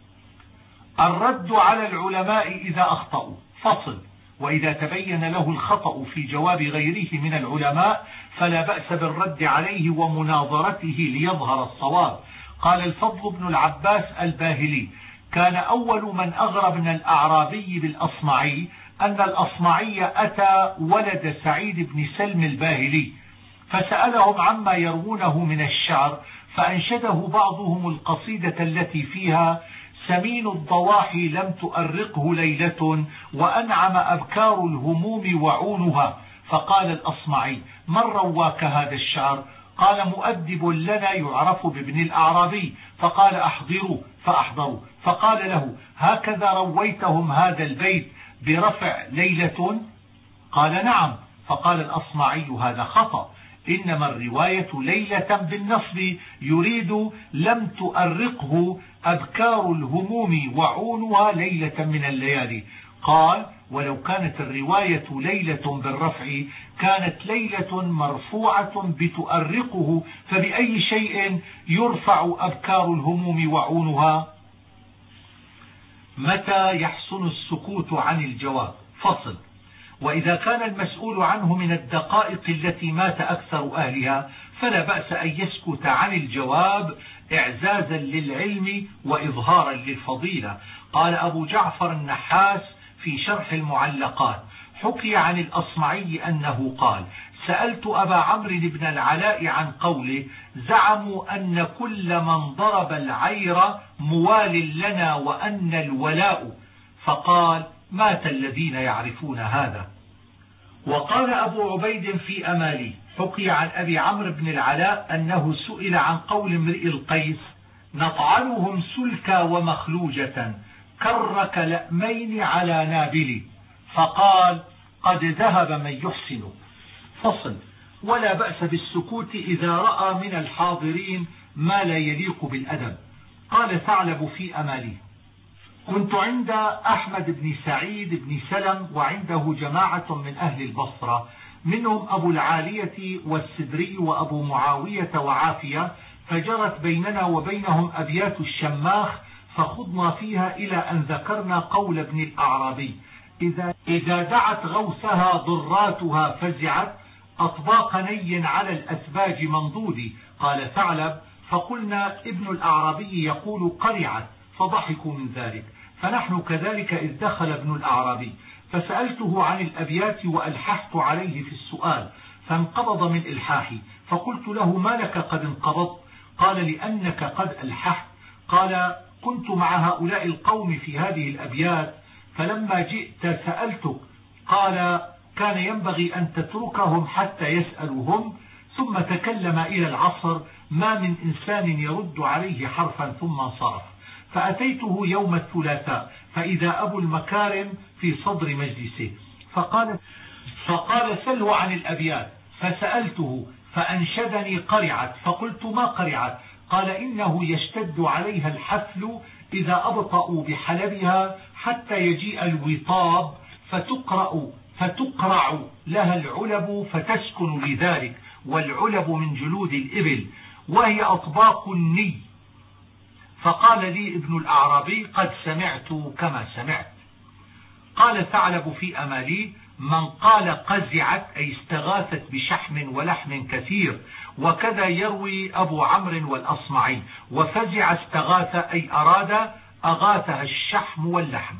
الرد على العلماء إذا أخطأوا. فصل: وإذا تبين له الخطأ في جواب غيره من العلماء فلا بأس بالرد عليه ومناظرته ليظهر الصواب. قال الفضل بن العباس الباهلي: كان أول من أغرى من الأعرابي بالأصمعي أن الأصمعي أتى ولد سعيد بن سلم الباهلي فسألهم عما يروونه من الشعر، فأنشده بعضهم القصيدة التي فيها: سمين الضواحي لم تؤرقه ليلة، وأنعم أبكار الهموم وعونها. فقال الأصمعي: من رواك هذا الشعر؟ قال: مؤدب لنا يعرف بابن الأعرابي. فقال: أحضروا، فأحضروا. فقال له: هكذا رويتهم هذا البيت برفع ليلة؟ قال: نعم. فقال الأصمعي: هذا خطأ، إنما الرواية ليلة بالنصب، يريد لم تؤرقه أبكار الهموم وعونها ليلة من الليالي. قال: ولو كانت الرواية ليلة بالرفع كانت ليلة مرفوعة بتؤرقه، فبأي شيء يرفع أبكار الهموم وعونها؟ متى يحسن السكوت عن الجواب؟ فصل: وإذا كان المسؤول عنه من الدقائق التي مات أكثر أهلها فلا بأس أن يسكت عن الجواب إعزازا للعلم وإظهارا للفضيلة. قال أبو جعفر النحاس في شرح المعلقات: حكي عن الأصمعي أنه قال: سألت أبا عمرو بن العلاء عن قوله: زعموا أن كل من ضرب العير موال لنا وأن الولاء، فقال: مات الذين يعرفون هذا. وقال أبو عبيد في أمالي: حكي عن أبي عمرو بن العلاء أنه سئل عن قول امرئ القيس: نطعنهم سلكا ومخلوجة كرك لأمين على نابل، فقال: قد ذهب من يحسن. فصل. ولا بأس بالسكوت إذا رأى من الحاضرين ما لا يليق بالأدب. قال ثعلب في أماله: كنت عند أحمد بن سعيد بن سلم وعنده جماعة من أهل البصرة، منهم أبو العالية والسدري وأبو معاوية وعافية، فجرت بيننا وبينهم أبيات الشماخ فخضنا فيها إلى أن ذكرنا قول ابن الأعرابي: إذا, إذا دعت غوثها ضراتها فزعت، أطباق ني على الأثباج منضود. قال ثعلب: فقلنا ابن الأعرابي يقول قرعت، فضحكوا من ذلك. فنحن كذلك إذ دخل ابن الأعرابي، فسألته عن الأبيات وألححت عليه في السؤال، فانقبض من إلحاحي، فقلت له: ما لك قد انقبضت؟ قال: لأنك قد ألححت. قال: كنت مع هؤلاء القوم في هذه الأبيات، فلما جئت سألتك. قال: كان ينبغي أن تتركهم حتى يسألوهم. ثم تكلم إلى العصر، ما من إنسان يرد عليه حرفا ثم انصرف. فأتيته يوم الثلاثاء، فإذا أبو المكارم في صدر مجلسه، فقال, فقال: سله عن الأبيات. فسألته فأنشدني قرعت، فقلت: ما قرعت؟ قال: إنه يشتد عليها الحفل إذا أبطأوا بحلبها حتى يجيء الوطاب، فتقرأ فتقرع لها العلب فتسكن لذلك، والعلب من جلود الإبل، وهي أطباق الني. فقال لي ابن الأعرابي: قد سمعت كما سمعت. قال ثعلب في أمالي: من قال قزعت أي استغاثت بشحم ولحم كثير، وكذا يروي أبو عمرو والأصمعي، وفزع استغاث أي أراد أغاثها الشحم واللحم.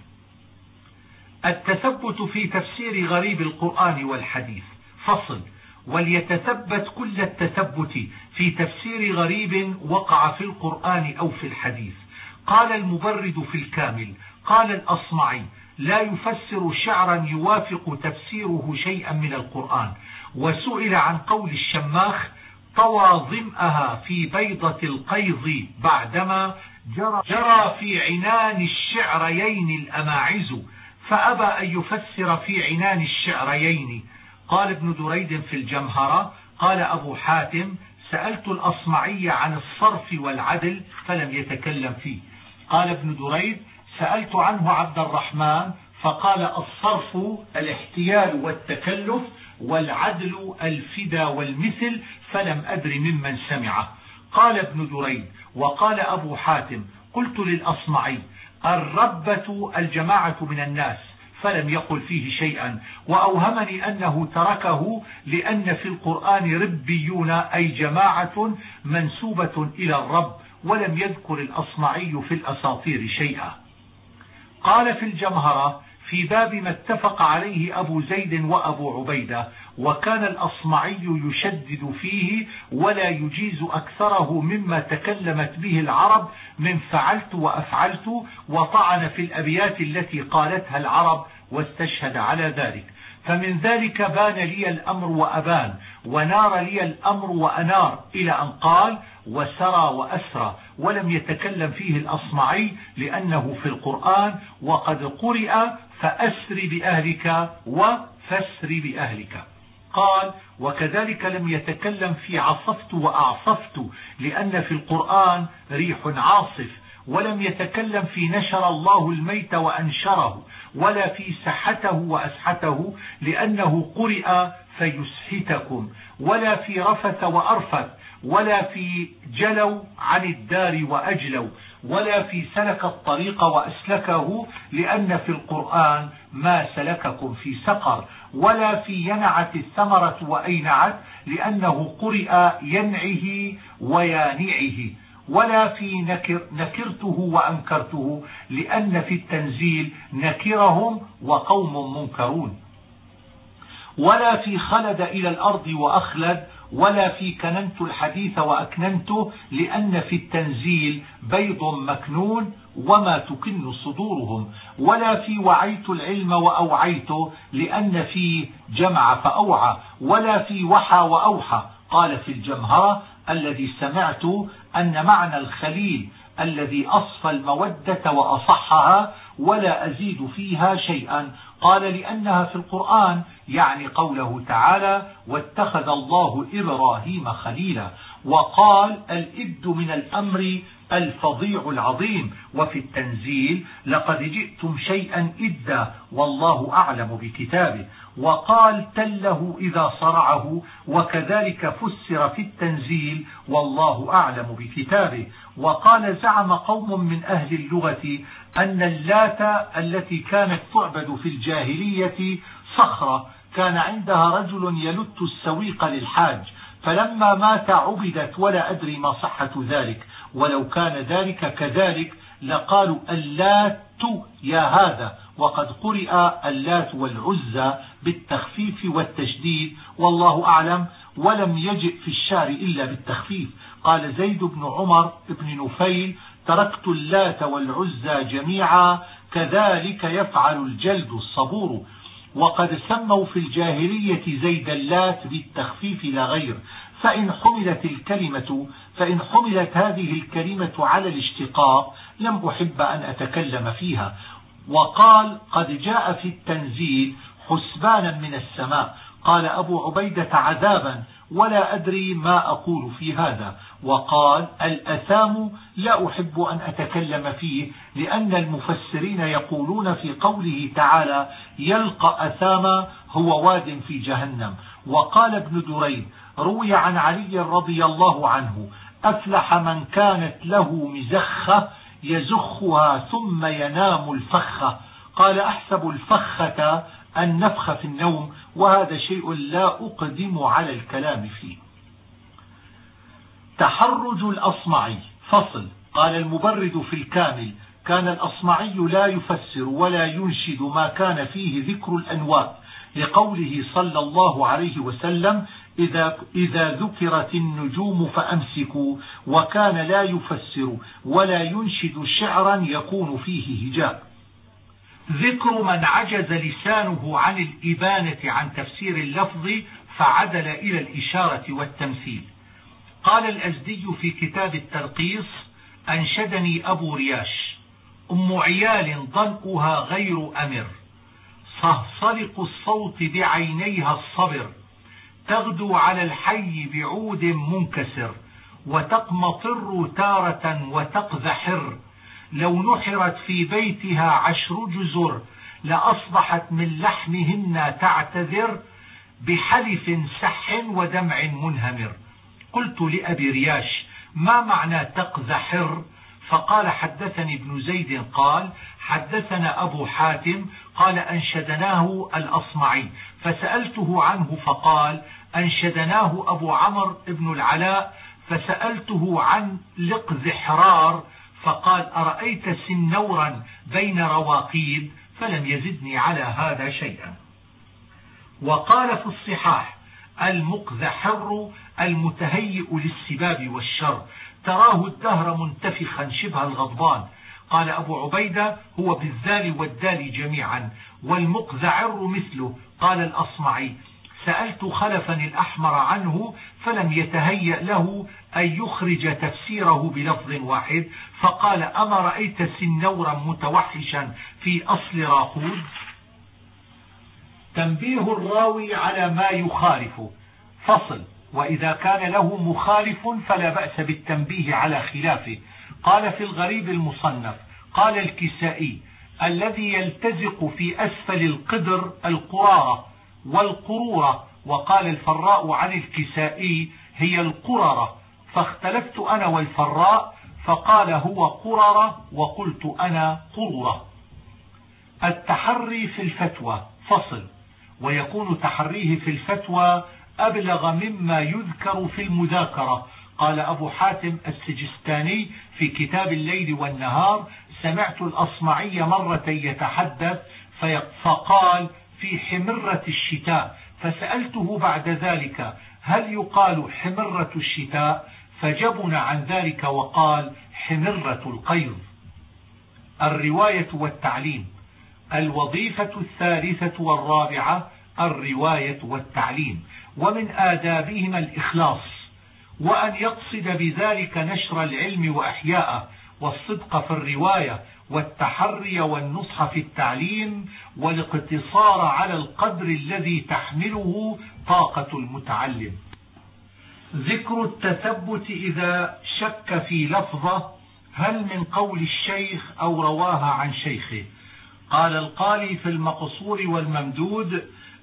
التثبت في تفسير غريب القرآن والحديث. فصل. وليتثبت كل التثبت في تفسير غريب وقع في القرآن أو في الحديث. قال المبرد في الكامل: قال الأصمعي: لا يفسر شعرا يوافق تفسيره شيئا من القرآن. وسئل عن قول الشماخ: طوى ظمأها في بيضة القيظ بعدما جرى, جرى في عنان الشعريين الأماعز، فأبى أن يفسر في عنان الشعريين. قال ابن دريد في الجمهرة: قال أبو حاتم: سألت الأصمعي عن الصرف والعدل فلم يتكلم فيه. قال ابن دريد: سألت عنه عبد الرحمن فقال: الصرف الاحتيال والتكلف، والعدل الفدا والمثل، فلم أدر ممن سمعه. قال ابن دريد: وقال أبو حاتم: قلت للأصمعي: الربة الجماعة من الناس، فلم يقل فيه شيئا، وأوهمني أنه تركه لأن في القرآن ربيون أي جماعة منسوبة إلى الرب، ولم يذكر الأصمعي في الأساطير شيئا. قال في الجمهرة: في باب ما اتفق عليه أبو زيد وأبو عبيدة، وكان الأصمعي يشدد فيه ولا يجيز أكثره مما تكلمت به العرب من فعلت وأفعلت، وطعن في الأبيات التي قالتها العرب واستشهد على ذلك. فمن ذلك بان لي الأمر وأبان، ونار لي الأمر وأنار، إلى أن قال: وسرى وأسرى، ولم يتكلم فيه الأصمعي لأنه في القرآن وقد قرئ: فأسر بأهلك وفسر بأهلك. قال: وكذلك لم يتكلم في عصفت وأعصفت لأن في القرآن ريح عاصف، ولم يتكلم في نشر الله الميت وأنشره، ولا في سحته وأسحته لأنه قرئ فيسحتكم، ولا في رفث وأرفث، ولا في جلوا عن الدار وأجلوا، ولا في سلك الطريق وأسلكه لأن في القرآن ما سلككم في سقر، ولا في ينعت الثمرة وأينعت لأنه قرئ ينعه ويانعه، ولا في نكر نكرته وأنكرته لأن في التنزيل نكرهم وقوم منكرون، ولا في خلد إلى الأرض وأخلد، ولا في كننت الحديث وأكننته لأن في التنزيل بيض مكنون وما تكن صدورهم، ولا في وعيت العلم وأوعيت لأن في جمع فأوعى، ولا في وحى وأوحى. قال في الجمهرة: الذي سمعت أن معنى الخليل الذي أصفى المودة وأصحها ولا أزيد فيها شيئا. قال لأنها في القرآن، يعني قوله تعالى واتخذ الله إبراهيم خليلا. وقال الإبد من الأمر الفظيع العظيم. وفي التنزيل لقد جئتم شيئا إدا والله أعلم بكتابه. وقال تله إذا صرعه، وكذلك فسر في التنزيل والله أعلم بكتابه. وقال زعم قوم من أهل اللغة أن اللات التي كانت تعبد في الجاهلية صخرة كان عندها رجل يلت السويق للحاج، فلما مات عبدت، ولا أدري ما صحة ذلك، ولو كان ذلك كذلك لقالوا اللات يا هذا، وقد قرئ اللات والعزى بالتخفيف والتشديد والله أعلم، ولم يجئ في الشعر إلا بالتخفيف. قال زيد بن عمر بن نفيل تركت اللات والعزى جميعا، كذلك يفعل الجلد الصبور. وقد سموا في الجاهلية زيد اللات بالتخفيف لا غير. فإن حملت الكلمة فإن حملت هذه الكلمة على الاشتقاق لم أحب أن أتكلم فيها. وقال قد جاء في التنزيل حسبانا من السماء. قال أبو عبيدة عذابا، ولا أدري ما أقول في هذا. وقال الأثام لا أحب أن أتكلم فيه، لأن المفسرين يقولون في قوله تعالى يلقى أثاما هو واد في جهنم. وقال ابن دريد روي عن علي رضي الله عنه أفلح من كانت له مزخة يزخها ثم ينام الفخة. قال أحسب الفخة النفخ في النوم، وهذا شيء لا أقدم على الكلام فيه. تحرج الأصمعي. فصل. قال المبرد في الكامل كان الأصمعي لا يفسر ولا ينشد ما كان فيه ذكر الأنواء، لقوله صلى الله عليه وسلم إذا, إذا ذكرت النجوم فأمسكوا، وكان لا يفسر ولا ينشد شعرا يكون فيه هجاء. ذكر من عجز لسانه عن الإبانة عن تفسير اللفظ فعدل إلى الإشارة والتمثيل. قال الأزدي في كتاب الترقيص أنشدني أبو رياش أم عيال ضنؤها غير أمر، صهصلق الصوت بعينيها الصبر، تغدو على الحي بعود منكسر، وتقمطر تارة وتقذحر، لو نحرت في بيتها عشر جزر لأصبحت من لحمهن تعتذر، بحلف سح ودمع منهمر. قلت لأبي رياش ما معنى تقذحر؟ فقال حدثني ابن زيد قال حدثنا أبو حاتم قال أنشدناه الأصمعي، فسألته عنه فقال أنشدناه أبو عمرو بن العلاء، فسألته عن لقذحرار فقال أرأيت سنورا بين رواقيد، فلم يزدني على هذا شيئا. وقال في الصحاح المقذحر المتهيئ للسباب والشر، تراه الدهر منتفخا شبه الغضبان. قال أبو عبيدة هو بالذال والدال جميعا، والمقذعر مثله. قال الأصمعي سألت خلفا الأحمر عنه فلم يتهيأ له أن يخرج تفسيره بلفظ واحد، فقال أما رأيت سنورا متوحشا في أصل راقود؟ تنبيه الراوي على ما يخالفه. فصل. وإذا كان له مخالف فلا بأس بالتنبيه على خلافه. قال في الغريب المصنف قال الكسائي الذي يلتزق في أسفل القدر القرارة والقرورة، وقال الفراء عن الكسائي هي القررة، فاختلفت أنا والفراء فقال هو قررة وقلت أنا قررة. التحري في الفتوى. فصل. ويكون تحريه في الفتوى أبلغ مما يذكر في المذاكرة. قال أبو حاتم السجستاني في كتاب الليل والنهار سمعت الأصمعي مرة يتحدث فقال في حمرة الشتاء، فسألته بعد ذلك هل يقال حمرة الشتاء؟ فجبن عن ذلك وقال حمرة القيظ. الرواية والتعليم. الوظيفة الثالثة والرابعة الرواية والتعليم، ومن آدابهما الإخلاص، وأن يقصد بذلك نشر العلم وإحياءه، والصدق في الرواية، والتحري والنصح في التعليم، والاقتصار على القدر الذي تحمله طاقة المتعلم. ذكر التثبت إذا شك في لفظة، هل من قول الشيخ أو رواها عن شيخه. قال القالي في المقصور والممدود: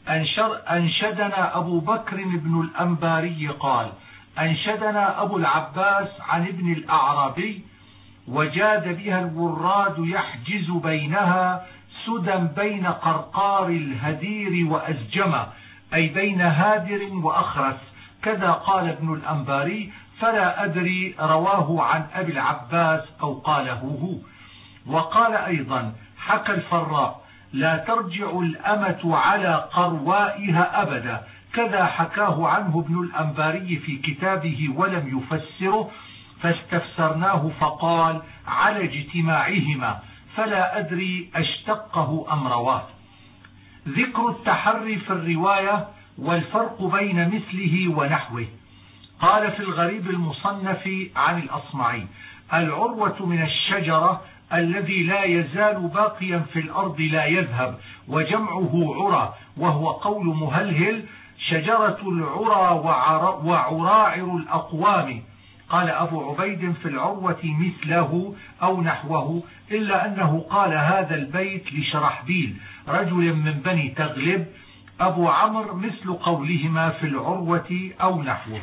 أنشدنا أبو بكر بن الأنباري قال: أنشدنا أبو العباس عن ابن الأعرابي: وجاد بها الوراد يحجز بينها سدى بين قرقار الهدير وأزجمة، أي بين هادر وأخرس. كذا قال ابن الأنباري، فلا أدري رواه عن أبي العباس أو قاله هو. وقال أيضا: حكى الفراء: لا ترجع الأمة على قروائها أبدا. كذا حكاه عنه ابن الأنباري في كتابه ولم يفسره، فاستفسرناه فقال: على اجتماعهما، فلا أدري أشتقه أم رواه. ذكر التحري في الرواية والفرق بين مثله ونحوه. قال في الغريب المصنف عن الأصمعي: العروة من الشجرة الذي لا يزال باقيا في الأرض لا يذهب، وجمعه عرى، وهو قول مهلهل: شجرة العرى وعراعر الأقوام. قال أبو عبيد في العروة مثله أو نحوه، إلا أنه قال هذا البيت لشرحبيل رجل من بني تغلب. أبو عمرو مثل قولهما في العروة أو نحوه.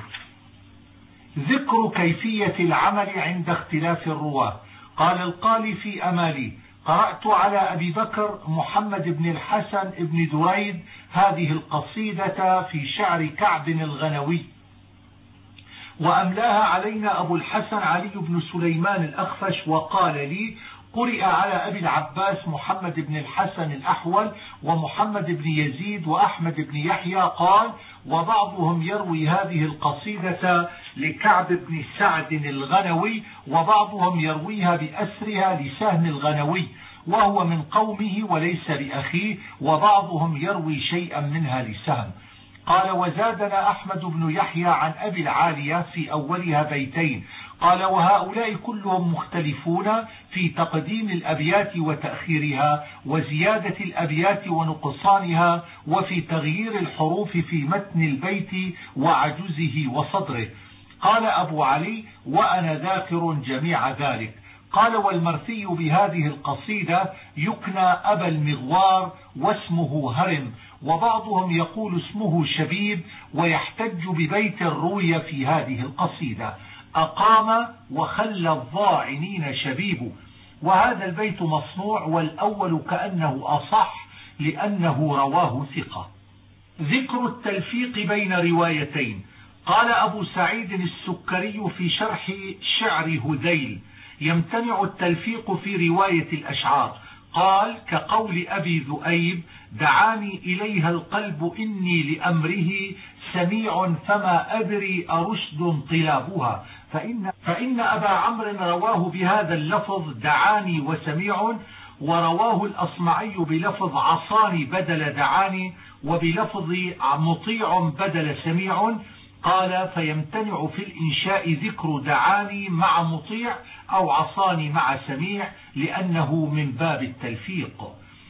ذكر كيفية العمل عند اختلاف الرواة. قال القالي في أمالي: قرأت على أبي بكر محمد بن الحسن بن دريد هذه القصيدة في شعر كعب الغنوي، وأملاها علينا أبو الحسن علي بن سليمان الأخفش، وقال لي: قرئ على أبي العباس محمد بن الحسن الأحول ومحمد بن يزيد وأحمد بن يحيى. قال: وبعضهم يروي هذه القصيدة لكعب بن سعد الغنوي، وبعضهم يرويها بأسرها لسهم الغنوي وهو من قومه وليس بأخيه، وبعضهم يروي شيئا منها لسهم. قال: وزادنا أحمد بن يحيى عن أبي العالية في أولها بيتين. قال: وهؤلاء كلهم مختلفون في تقديم الأبيات وتأخيرها، وزيادة الأبيات ونقصانها، وفي تغيير الحروف في متن البيت وعجزه وصدره. قال أبو علي: وأنا ذاكر جميع ذلك. قال: والمرثي بهذه القصيدة يكنى أبا المغوار واسمه هرم، وبعضهم يقول اسمه شبيب، ويحتج ببيت روي في هذه القصيدة: أقام وخلى الضاعنين شبيب. وهذا البيت مصنوع، والأول كأنه أصح لأنه رواه ثقة. ذكر التلفيق بين روايتين. قال أبو سعيد السكري في شرح شعر هذيل: يمتنع التلفيق في رواية الأشعار. قال: كقول أبي ذؤيب: دعاني إليها القلب إني لأمره سميع فما أدري أرشد انطلابها. فإن, فإن أبا عمرو رواه بهذا اللفظ دعاني وسميع، ورواه الأصمعي بلفظ عصاني بدل دعاني، وبلفظ مطيع بدل سميع. قال: فيمتنع في الإنشاء ذكر دعاني مع مطيع أو عصاني مع سميع، لأنه من باب التلفيق.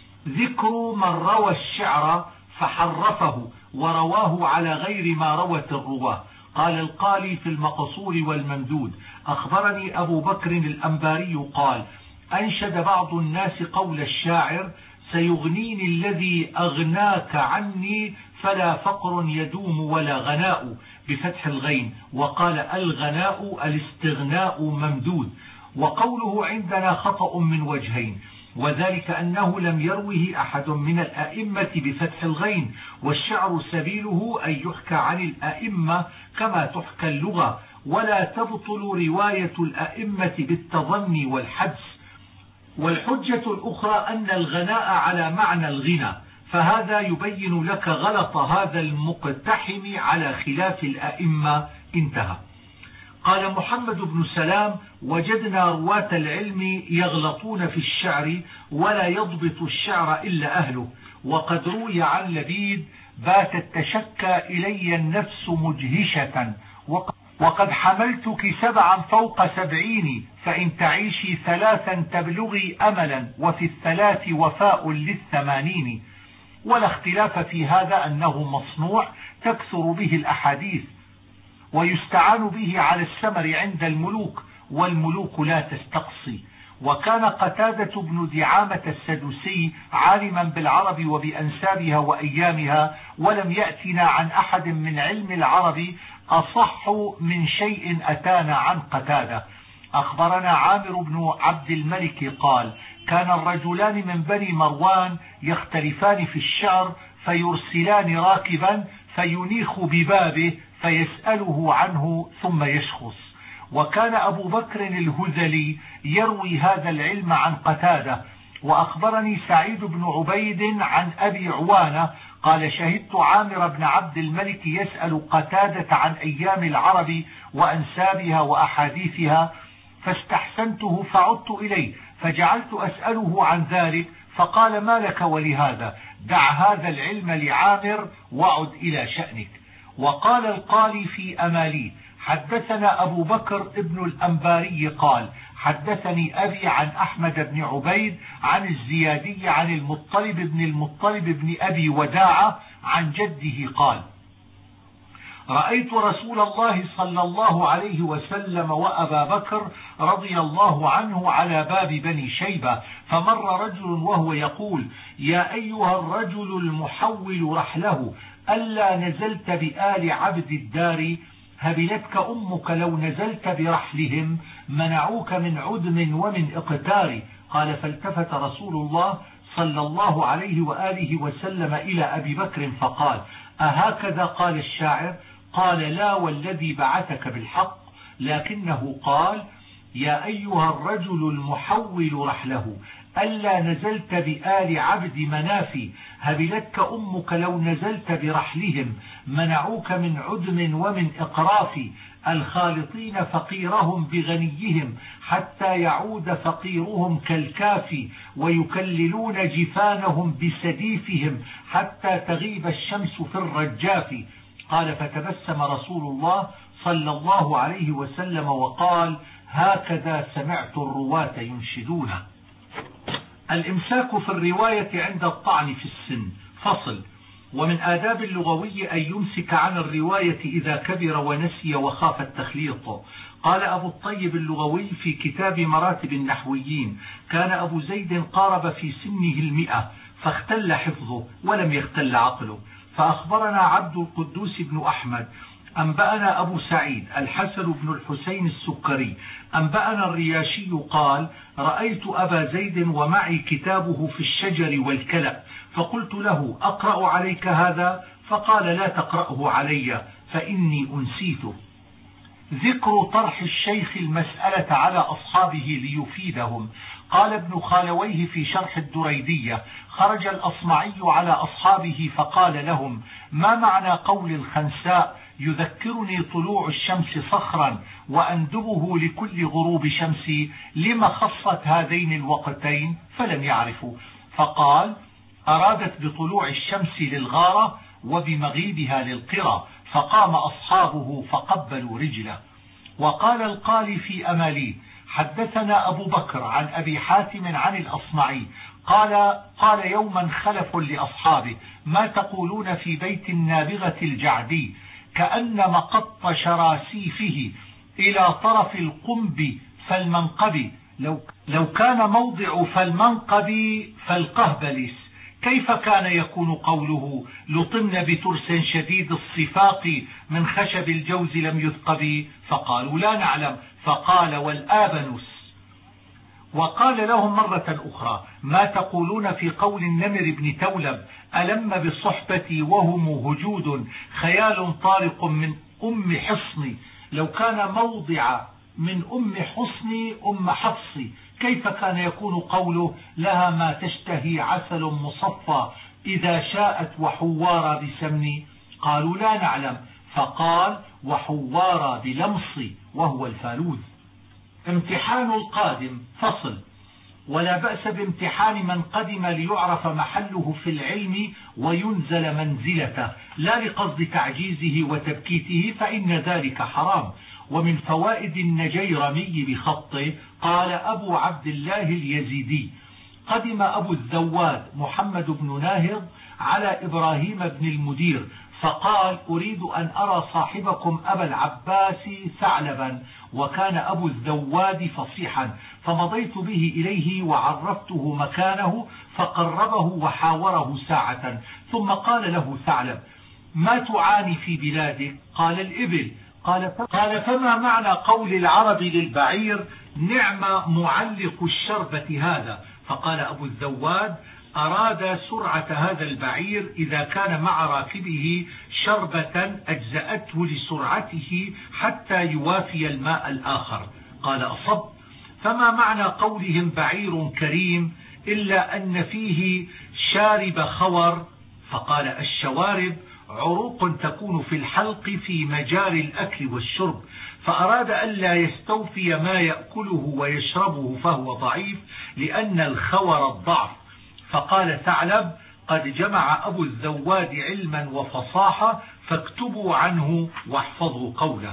ذكر من روى الشعر فحرفه ورواه على غير ما روت الرواه. قال القالي في المقصور والممدود: أخبرني أبو بكر الأنباري قال: أنشد بعض الناس قول الشاعر: سيغنيني الذي أغناك عني، فلا فقر يدوم ولا غناء، بفتح الغين. وقال: الغناء الاستغناء ممدود. وقوله عندنا خطأ من وجهين، وذلك أنه لم يروه أحد من الأئمة بفتح الغين، والشعر سبيله أن يحكى عن الأئمة كما تحكى اللغة، ولا تبطل رواية الأئمة بالتضمي والحدس. والحجة الأخرى أن الغناء على معنى الغنى، فهذا يبين لك غلط هذا المقتحم على خلاف الأئمة. انتهى. قال محمد بن سلام: وجدنا رواة العلم يغلطون في الشعر ولا يضبط الشعر إلا أهله. وقد روي عن لبيد: باتت تشكى إلي النفس مجهشة، وقد حملتك سبعا فوق سبعين، فإن تعيشي ثلاثا تبلغي أملا، وفي الثلاث وفاء للثمانين. ولا اختلاف في هذا أنه مصنوع تكثر به الأحاديث، ويستعان به على السمر عند الملوك، والملوك لا تستقصي. وكان قتادة بن دعامة السدوسي عالما بالعرب وبأنسابها وأيامها، ولم يأتنا عن أحد من علم العرب أصح من شيء أتانا عن قتادة. أخبرنا عامر بن عبد الملك قال: كان الرجلان من بني مروان يختلفان في الشعر، فيرسلان راكبا فينيخ ببابه فيسأله عنه ثم يشخص. وكان أبو بكر الهذلي يروي هذا العلم عن قتادة. وأخبرني سعيد بن عبيد عن أبي عوانة قال: شهدت عامر بن عبد الملك يسأل قتادة عن أيام العرب وأنسابها وأحاديثها، فاستحسنته فعدت إليه فجعلت أسأله عن ذلك، فقال: ما لك ولهذا؟ دع هذا العلم لعامر وعد إلى شأنك. وقال القالي في أمالي: حدثنا أبو بكر ابن الأنباري قال: حدثني أبي عن أحمد بن عبيد عن الزيادي عن المطلب بن المطلب بن أبي وداعة عن جده قال: رأيت رسول الله صلى الله عليه وسلم وأبا بكر رضي الله عنه على باب بني شيبة، فمر رجل وهو يقول: يا أيها الرجل المحول رحله، ألا نزلت بآل عبد الدار، هبلتك أمك لو نزلت برحلهم، منعوك من عدم ومن اقتار. قال: فالتفت رسول الله صلى الله عليه وآله وسلم إلى أبي بكر فقال: أهكذا قال الشاعر؟ قال: لا والذي بعثك بالحق، لكنه قال: يا أيها الرجل المحول رحله، ألا نزلت بآل عبد مناف، هبلتك أمك لو نزلت برحلهم، منعوك من عدم ومن إقراف، الخالطين فقيرهم بغنيهم، حتى يعود فقيرهم كالكافي، ويكللون جفانهم بسديفهم، حتى تغيب الشمس في الرجاف. قال: فتبسم رسول الله صلى الله عليه وسلم وقال: هكذا سمعت الرواة ينشدون. الإمساك في الرواية عند الطعن في السن. فصل. ومن آداب اللغوي أن يمسك عن الرواية إذا كبر ونسي وخاف التخليط. قال أبو الطيب اللغوي في كتاب مراتب النحويين: كان أبو زيد قارب في سنه المئة، فاختل حفظه ولم يختل عقله. فأخبرنا عبد القدوس بن أحمد أنبأنا أبو سعيد الحسن بن الحسين السكري أنبأنا الرياشي قال: رأيت أبا زيد ومعي كتابه في الشجر والكلأ، فقلت له: أقرأ عليك هذا؟ فقال: لا تقرأه علي فإني أنسيته. ذكر طرح الشيخ المسألة على أصحابه ليفيدهم. قال ابن خالويه في شرح الدريدية: خرج الأصمعي على أصحابه فقال لهم: ما معنى قول الخنساء: يذكرني طلوع الشمس صخرا وأندبه لكل غروب شمسي، لما خصت هذين الوقتين؟ فلم يعرفوا، فقال: أرادت بطلوع الشمس للغارة وبمغيبها للقرى، فقام أصحابه فقبلوا رجله. وقال القالي في أمالي: حدثنا أبو بكر عن أبي حاتم عن الأصمعي قال: قال يوما خلف لأصحابه: ما تقولون في بيت النابغة الجعدي؟ كأن مقط شراسيفه إلى طرف القنب فالمنقب، لو, لو كان موضع فالمنقب فالقهبلس، كيف كان يكون قوله: لطمن بترس شديد الصفاق من خشب الجوز لم يثقب؟ فقالوا: لا نعلم. فقال: والآبنس. وقال لهم مرة أخرى: ما تقولون في قول النمر بن تولب: ألم بصحبتي وهم هجود، خيال طارق من أم حصني، لو كان موضع من أم حصني أم حفصي، كيف كان يكون قوله: لها ما تشتهي عسل مصفى إذا شاءت وحوارا بسمني؟ قالوا: لا نعلم. فقال: وحوارا بلمصي، وهو الفالوذ. امتحان القادم. فصل. ولا بأس بامتحان من قدم ليعرف محله في العلم وينزل منزلته، لا لقصد تعجيزه وتبكيته فإن ذلك حرام. ومن فوائد النجيرمي بخطه قال أبو عبد الله اليزيدي: قدم أبو الذواد محمد بن ناهض على إبراهيم بن المدير فقال: أريد أن أرى صاحبكم أبا العباس ثعلبا، وكان أبو الذواد فصيحا، فمضيت به إليه وعرفته مكانه فقربه وحاوره ساعة، ثم قال له ثعلب: ما تعاني في بلادك؟ قال: الإبل. قال: قال فما معنى قول العرب للبعير: نعم معلق الشربة هذا؟ فقال أبو الذواد: أراد سرعة هذا البعير إذا كان مع راكبه شربة أجزأته لسرعته حتى يوافي الماء الآخر. قال: أصب. فما معنى قولهم بعير كريم إلا أن فيه شارب خور؟ فقال: الشوارب عروق تكون في الحلق في مجاري الأكل والشرب، فأراد ألا يستوفي ما يأكله ويشربه فهو ضعيف لأن الخور الضعف. فقال ثعلب: قد جمع أبو الذواد علما وفصاحة، فاكتبوا عنه واحفظوا قوله.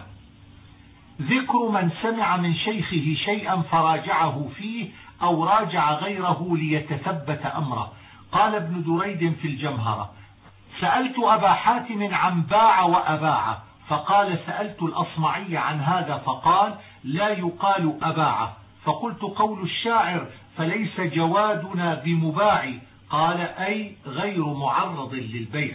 ذكر من سمع من شيخه شيئا فراجعه فيه أو راجع غيره ليتثبت أمره. قال ابن دريد في الجمهرة: سألت أبا حاتم عن باع وأباع، فقال: سألت الأصمعي عن هذا فقال: لا يقال أباع. فقلت: قول الشاعر فليس جوادنا بمباع، قال: أي غير معرض للبيع.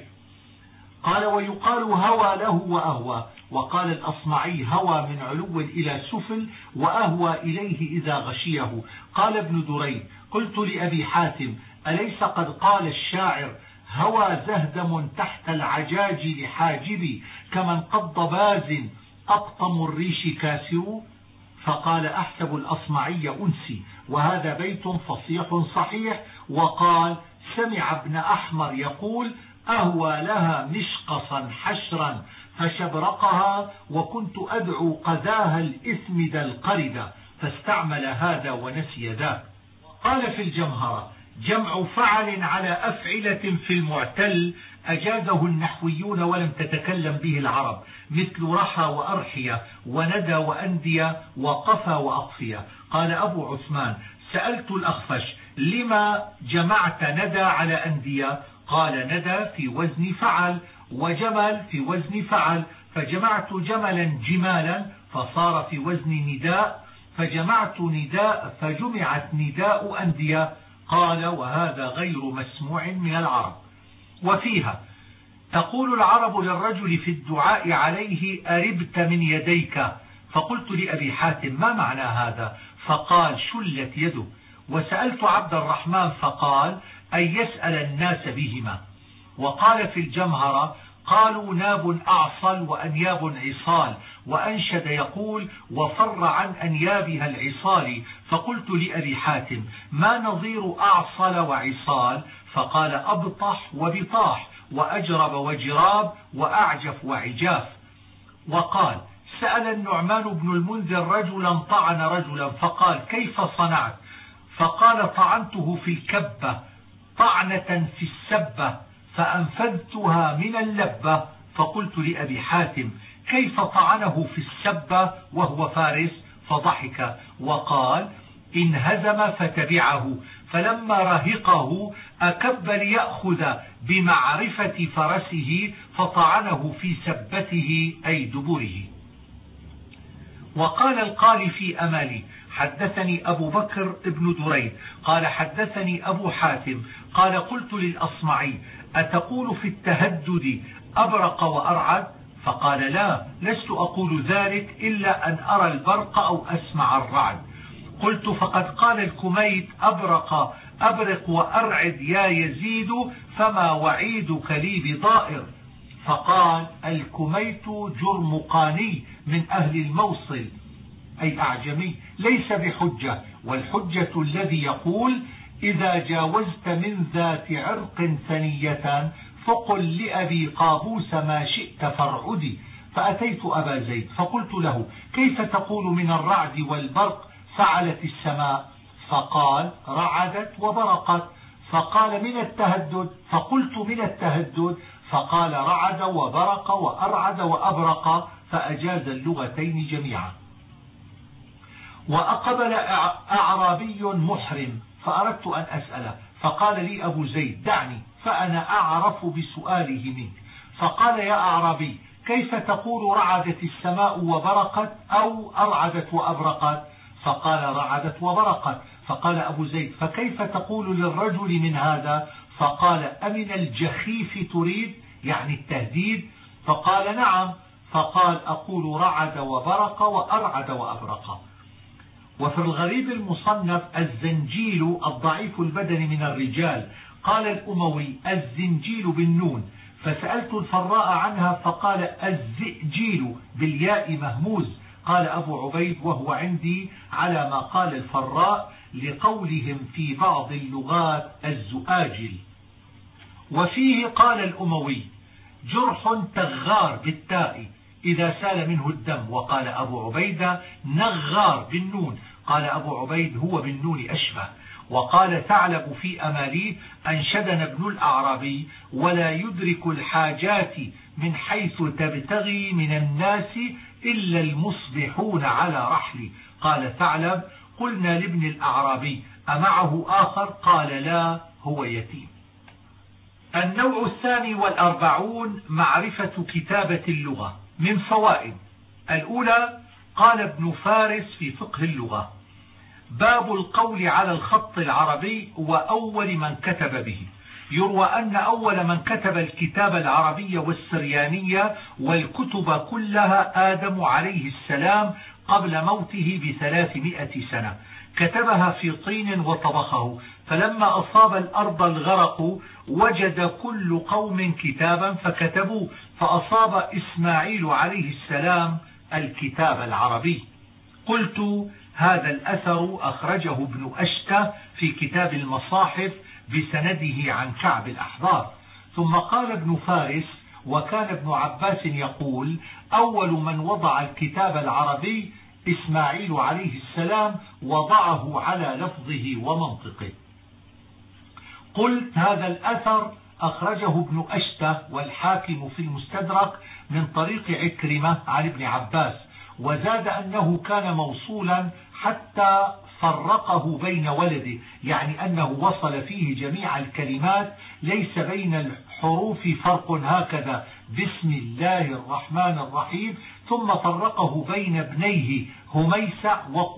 قال: ويقال هوى له وأهوى. وقال الأصمعي: هوى من علو إلى سفل، وأهوى إليه إذا غشيه. قال ابن دريد: قلت لأبي حاتم: أليس قد قال الشاعر: هوى زهدم تحت العجاج لحاجبي، كمن قض باز أقطم الريش كاسر؟ فقال: أحسب الأصمعي أنسي، وهذا بيت فصيح صحيح. وقال: سمع ابن أحمر يقول: أهوى لها مشقصا حشرا فشبرقها، وكنت أدعو قذاها الإثمد القردة، فاستعمل هذا ونسي ذاك. قال في الجمهرة: جمع فعل على أفعلة في المعتل أجازه النحويون ولم تتكلم به العرب، مثل رحى وأرحية وندى وأندية وقفى وأقفية. قال أبو عثمان: سألت الأخفش: لما جمعت ندى على أندية؟ قال: ندى في وزن فعل، وجمل في وزن فعل، فجمعت جملا جمالا فصار في وزن نداء، فجمعت نداء فجمعت نداء أندية. قال: وهذا غير مسموع من العرب. وفيها: تقول العرب للرجل في الدعاء عليه: أربت من يديك. فقلت لأبي حاتم: ما معنى هذا؟ فقال: شلت يده. وسألت عبد الرحمن فقال: أن يسأل الناس بهما. وقال في الجمهرة: قالوا ناب أعصل وأنياب عصال، وأنشد يقول: وفر عن أنيابها العصال. فقلت لأبي حاتم: ما نظير أعصل وعصال؟ فقال: أبطح وبطاح وأجرب وجراب وأعجف وعجاف. وقال: سأل النعمان بن المنذر رجلا طعن رجلا فقال: كيف صنعت؟ فقال: طعنته في الكبة طعنة في السبة فأنفذتها من اللبة. فقلت لأبي حاتم: كيف طعنه في السبة وهو فارس؟ فضحك وقال: انهزم فتبعه، فلما رهقه أكب ليأخذ بمعرفة فرسه فطعنه في سبته أي دبره. وقال القالي في أمالي: حدثني أبو بكر ابن دريد قال: حدثني أبو حاتم قال: قلت للأصمعي: أتقول في التهدد أبرق وأرعد؟ فقال: لا، لست أقول ذلك إلا أن أرى البرق أو أسمع الرعد. قلت: فقد قال الكميت: أبرق أبرق وأرعد يا يزيد، فما وعيدك لي بضائر. فقال: الكميت جرمقاني من أهل الموصل أي أعجمي، ليس بحجة، والحجة الذي يقول: إذا جاوزت من ذات عرق ثنية فقل لأبي قابوس ما شئت فارعدي. فأتيت أبا زيد فقلت له: كيف تقول من الرعد والبرق فعلت السماء؟ فقال رعدت وبرقت. فقال من التهدد، فقلت من التهدد، فقال رعد وبرق وأرعد وأبرق، فأجاز اللغتين جميعا. وأقبل أعرابي محرم فأردت أن أسأله، فقال لي أبو زيد دعني فأنا أعرف بسؤاله منك. فقال يا أعرابي كيف تقول رعدت السماء وبرقت أو أرعدت وأبرقت؟ فقال رعدت وبرقت. فقال أبو زيد فكيف تقول للرجل من هذا؟ فقال أمن الجخيف تريد، يعني التهديد؟ فقال نعم. فقال أقول رعد وبرق وأرعد وأبرق. وفي الغريب المصنف الزنجيل الضعيف البدن من الرجال، قال الأموي الزنجيل بالنون، فسألت الفراء عنها فقال الزئجيل بالياء مهموز. قال أبو عبيد وهو عندي على ما قال الفراء لقولهم في بعض اللغات الزؤاجل. وفيه قال الأموي جرح تغار بالتاء إذا سال منه الدم. وقال أبو عبيدة نغار بالنون، قال أبو عبيد هو بالنون أشبه. وقال ثعلب في أماليه أنشدنا ابن الأعرابي ولا يدرك الحاجات من حيث تبتغي من الناس إلا المصبحون على رحل. قال ثعلب قلنا لابن الأعرابي أمعه آخر؟ قال لا هو يتيم. النوع الثاني والأربعون معرفة كتابة اللغة. من فوائد الأولى قال ابن فارس في فقه اللغة باب القول على الخط العربي وأول من كتب به. يروى أن أول من كتب الكتاب العربي والسريانية والكتب كلها آدم عليه السلام قبل موته بثلاثمائة سنة. كتبها في طين وطبخه، فلما أصاب الأرض الغرق وجد كل قوم كتابا فكتبوا، فأصاب إسماعيل عليه السلام الكتاب العربي. قلت هذا الأثر أخرجه ابن أشته في كتاب المصاحف بسنده عن كعب الأحبار. ثم قال ابن فارس وكان ابن عباس يقول أول من وضع الكتاب العربي إسماعيل عليه السلام، وضعه على لفظه ومنطقه. قلت هذا الأثر أخرجه ابن أشته والحاكم في المستدرك من طريق عكرمة عن ابن عباس، وزاد أنه كان موصولا حتى فرقه بين ولده، يعني أنه وصل فيه جميع الكلمات، ليس بين الحروف فرق هكذا بسم الله الرحمن الرحيم، ثم فرقه بين ابنيه هميسع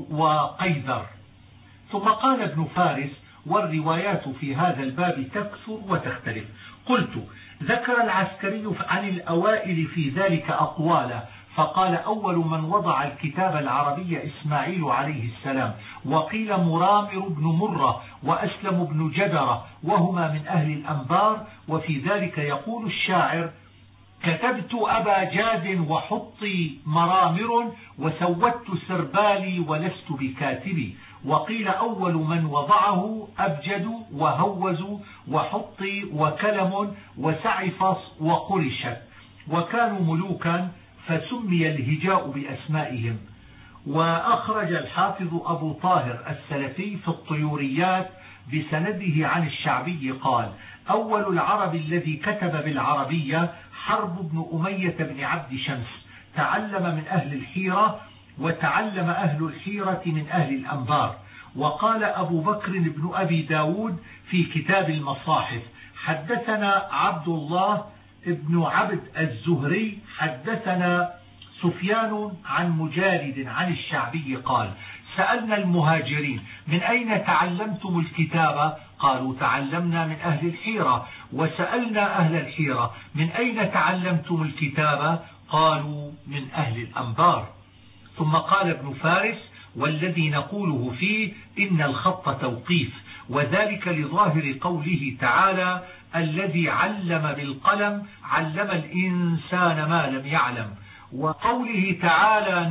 وقيدر. ثم قال ابن فارس والروايات في هذا الباب تكثر وتختلف. قلت ذكر العسكري عن الأوائل في ذلك أقوالا، فقال أول من وضع الكتاب العربي إسماعيل عليه السلام، وقيل مرامر بن مرة وأسلم بن جدرة وهما من أهل الأنبار. وفي ذلك يقول الشاعر كتبت أبا جاد وحطي مرامر وسودت سربالي ولست بكاتبي. وقيل أول من وضعه أبجد وهوز وحطي وكلم وسعفص وقرشت، وكانوا ملوكا فسمي الهجاء بأسمائهم. وأخرج الحافظ أبو طاهر السلفي في الطيوريات بسنده عن الشعبي قال أول العرب الذي كتب بالعربية حرب بن أمية بن عبد شمس، تعلم من أهل الحيرة، وتعلم أهل الحيرة من أهل الأنبار. وقال أبو بكر بن أبي داود في كتاب المصاحف حدثنا عبد الله ابن عبد الزهري حدثنا سفيان عن مجالد عن الشعبي قال سألنا المهاجرين من أين تعلمتم الكتابة؟ قالوا تعلمنا من أهل الحيرة. وسألنا أهل الحيرة من أين تعلمتم الكتابة؟ قالوا من أهل الأنبار. ثم قال ابن فارس والذي نقوله فيه إن الخط توقيف، وذلك لظاهر قوله تعالى الذي علم بالقلم علم الإنسان ما لم يعلم، وقوله تعالى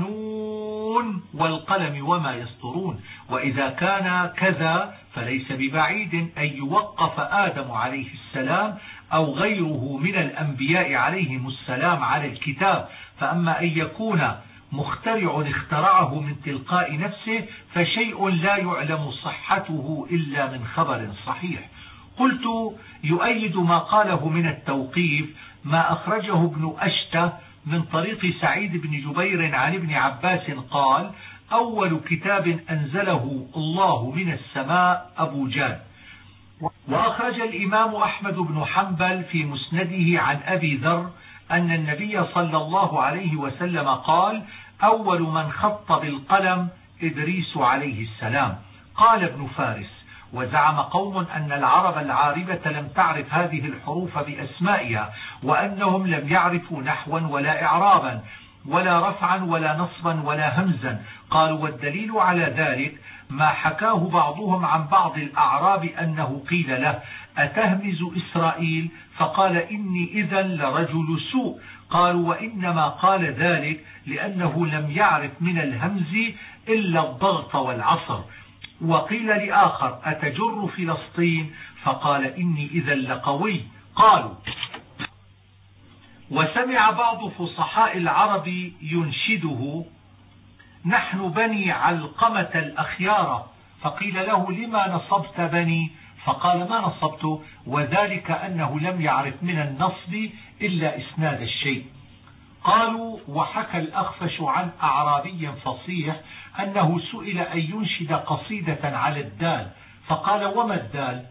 نون والقلم وما يسطرون. وإذا كان كذا فليس ببعيد أن يوقف آدم عليه السلام أو غيره من الأنبياء عليهم السلام على الكتاب. فأما أن يكون مخترع اخترعه من تلقاء نفسه فشيء لا يعلم صحته إلا من خبر صحيح. قلت: يؤيد ما قاله من التوقيف ما أخرجه ابن أشته من طريق سعيد بن جبير عن ابن عباس قال: أول كتاب أنزله الله من السماء أبو جاد. وأخرج الإمام أحمد بن حنبل في مسنده عن أبي ذر أن النبي صلى الله عليه وسلم قال: أول من خط بالقلم إدريس عليه السلام. قال ابن فارس: وزعم قوم أن العرب العاربة لم تعرف هذه الحروف بأسمائها، وأنهم لم يعرفوا نحوا ولا إعرابا ولا رفعا ولا نصبا ولا همزا. قالوا: والدليل على ذلك ما حكاه بعضهم عن بعض الأعراب أنه قيل له: أتهمز إسرائيل؟ فقال: إني إذا لرجل سوء. قالوا: وإنما قال ذلك لأنه لم يعرف من الهمز إلا الضغط والعصر. وقيل لآخر: أتجر فلسطين؟ فقال: إني إذا لقوي. قالوا: وسمع بعض فصحاء العرب ينشده: نحن بني علقمة الأخيار. فقيل له: لما نصبت بني؟ فقال: ما نصبت، وذلك أنه لم يعرف من النصب إلا إسناد الشيء. قالوا: وحكى الأخفش عن أعرابي فصيح أنه سئل أن ينشد قصيدة على الدال، فقال: وما الدال؟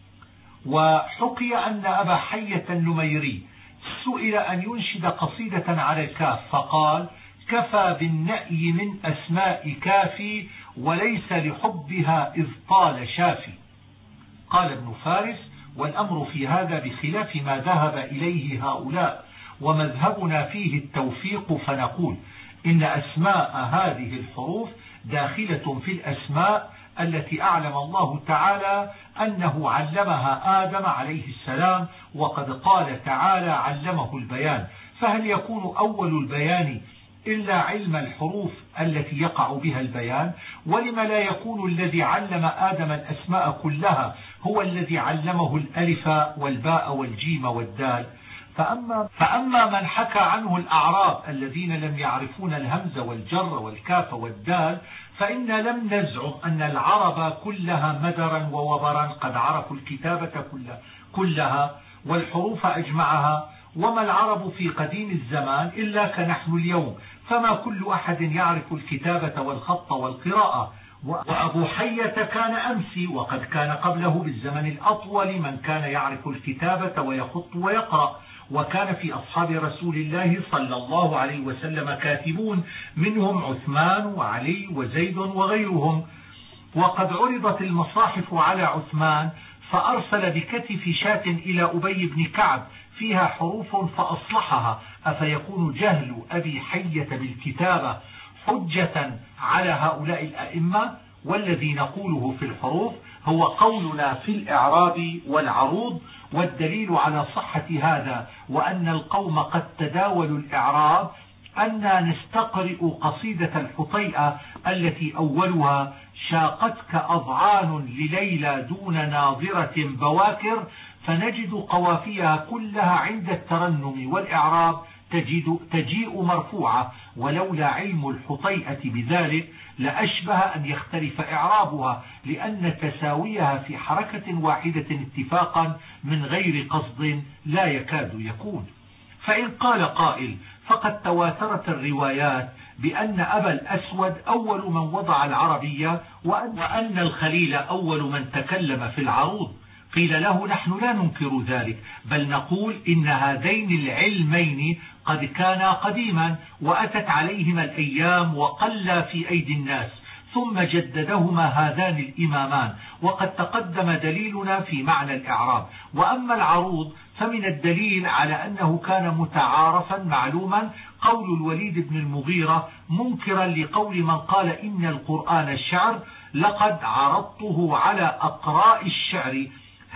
وحكي أن أبا حية النميري سئل أن ينشد قصيدة على الكاف، فقال: كفى بالنأي من أسماء كافي، وليس لحبها إذ طال شافي. قال ابن فارس: والأمر في هذا بخلاف ما ذهب إليه هؤلاء، ومذهبنا فيه التوفيق، فنقول إن أسماء هذه الحروف داخلة في الأسماء التي أعلم الله تعالى أنه علمها آدم عليه السلام، وقد قال تعالى: علمه البيان. فهل يكون أول البيان إلا علم الحروف التي يقع بها البيان؟ ولم لا يكون الذي علم آدم الأسماء كلها هو الذي علمه الألف والباء والجيم والدال؟ فأما, فأما من حكى عنه الأعراب الذين لم يعرفون الهمز والجر والكاف والدال، فإن لم نزعم أن العرب كلها مدرا ووبرا قد عرفوا الكتابة كلها والحروف أجمعها. وما العرب في قديم الزمان إلا كنحن اليوم، فما كل أحد يعرف الكتابة والخط والقراءة. وأبو حية كان أمسي، وقد كان قبله بالزمن الأطول من كان يعرف الكتابة ويخط ويقرأ. وكان في أصحاب رسول الله صلى الله عليه وسلم كاتبون، منهم عثمان وعلي وزيد وغيرهم. وقد عرضت المصاحف على عثمان فأرسل بكتف شاة إلى أبي بن كعب فيها حروف فأصلحها. أفيكون جهل أبي حية بالكتابة حجة على هؤلاء الأئمة؟ والذي نقوله في الحروف هو قولنا في الإعراب والعروض، والدليل على صحة هذا وأن القوم قد تداولوا الإعراب أننا نستقرئ قصيدة الحطيئة التي أولها: شاقتك أضعان لليلى دون ناظرة بواكر، فنجد قوافيها كلها عند الترنم والإعراب تجد تجيء مرفوعة، ولولا علم الحطيئة بذلك لأشبه أن يختلف إعرابها، لأن تساويها في حركة واحدة اتفاقا من غير قصد لا يكاد يكون. فإن قال قائل: فقد تواترت الروايات بأن أبا الأسود أول من وضع العربية، وأن الخليل أول من تكلم في العروض، قيل له: نحن لا ننكر ذلك، بل نقول إن هذين العلمين قد كانا قديما وأتت عليهما الأيام وقلا في أيدي الناس، ثم جددهما هذان الإمامان، وقد تقدم دليلنا في معنى الإعراب. وأما العروض فمن الدليل على أنه كان متعارفا معلوما قول الوليد بن المغيرة منكرا لقول من قال إن القرآن الشعر: لقد عرضته على أقراء الشعر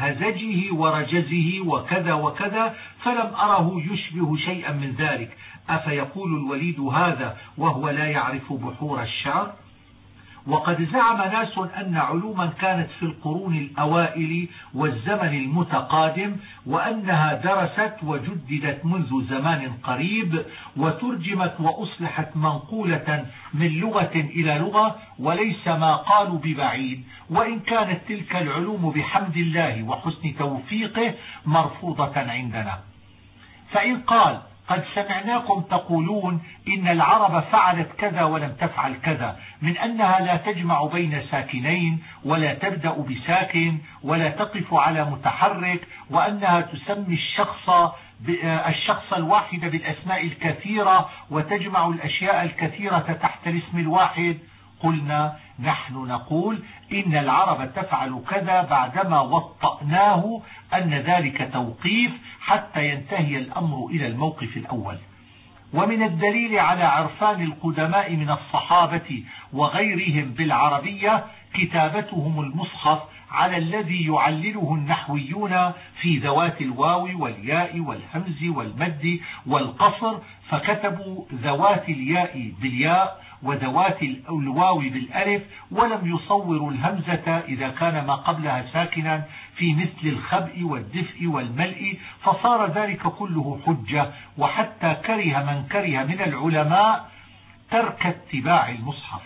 هزجه ورجزه وكذا وكذا فلم أره يشبه شيئا من ذلك. أفيقول الوليد هذا وهو لا يعرف بحور الشعر؟ وقد زعم ناس أن علوما كانت في القرون الأوائل والزمن المتقادم وأنها درست وجددت منذ زمان قريب وترجمت وأصلحت منقولة من لغة إلى لغة، وليس ما قالوا ببعيد، وإن كانت تلك العلوم بحمد الله وحسن توفيقه مرفوضة عندنا. فإن قال قد سمعناكم تقولون إن العرب فعلت كذا ولم تفعل كذا، من أنها لا تجمع بين ساكنين ولا تبدأ بساكن ولا تقف على متحرك، وأنها تسمي الشخص الشخص الواحد بالأسماء الكثيرة وتجمع الأشياء الكثيرة تحت الاسم الواحد، قلنا نحن نقول إن العرب تفعل كذا بعدما وطأناه أن ذلك توقيف حتى ينتهي الأمر إلى الموقف الأول. ومن الدليل على عرفان القدماء من الصحابة وغيرهم بالعربية كتابتهم المصحف على الذي يعلله النحويون في ذوات الواو والياء والهمز والمد والقصر، فكتبوا ذوات الياء بالياء وذوات الواو بالألف، ولم يصوروا الهمزة إذا كان ما قبلها ساكنا في مثل الخبء والدفء والملء، فصار ذلك كله حجة، وحتى كره من كره من العلماء ترك اتباع المصحف.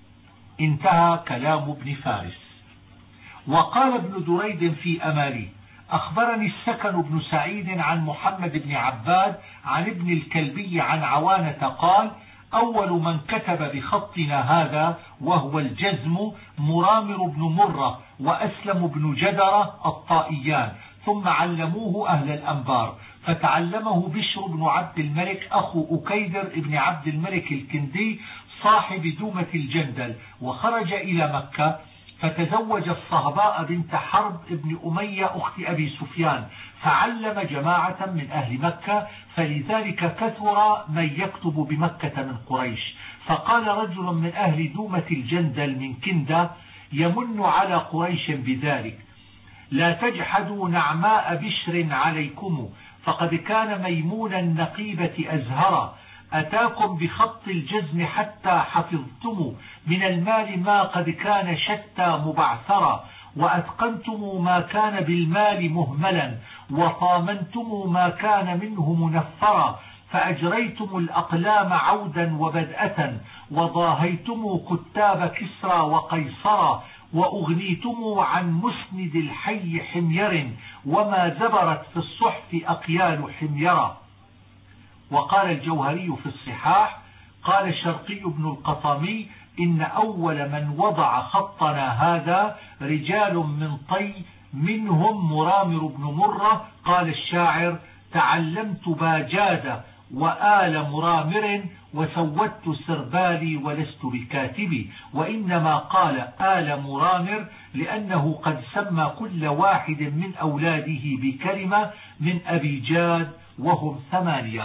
انتهى كلام ابن فارس. وقال ابن دريد في أمالي: أخبرني السكن بن سعيد عن محمد بن عباد عن ابن الكلبي عن عوانة قال: أول من كتب بخطنا هذا وهو الجزم مرامر بن مرة وأسلم بن جدرة الطائيان، ثم علموه أهل الأنبار، فتعلمه بشر بن عبد الملك أخو أكيدر بن عبد الملك الكندي صاحب دومة الجندل، وخرج إلى مكة فتزوج الصهباء بنت حرب ابن أمية أخت أبي سفيان، فعلم جماعة من أهل مكة، فلذلك كثر من يكتب بمكة من قريش. فقال رجل من أهل دومة الجندل من كندة يمن على قريش بذلك: لا تجحدوا نعماء بشر عليكم، فقد كان ميمون النقيبة أزهرا، أتاكم بخط الجزم حتى حفظتم من المال ما قد كان شتى مبعثرا، وأتقنتم ما كان بالمال مهملا، وطامنتم ما كان منه منفرا، فأجريتم الأقلام عودا وبدأة، وضاهيتم كتاب كسرى وقيصرا، وأغنيتم عن مسند الحي حمير، وما زبرت في الصحف أقيال حميرا. وقال الجوهري في الصحاح: قال الشرقي بن القطامي: إن أول من وضع خطنا هذا رجال من طي، منهم مرامر بن مرة. قال الشاعر: تعلمت باجاد وآل مرامر، وسودت سربالي ولست بكاتبي. وإنما قال آل مرامر لأنه قد سمى كل واحد من أولاده بكلمة من أبي جاد، وهم ثمانية.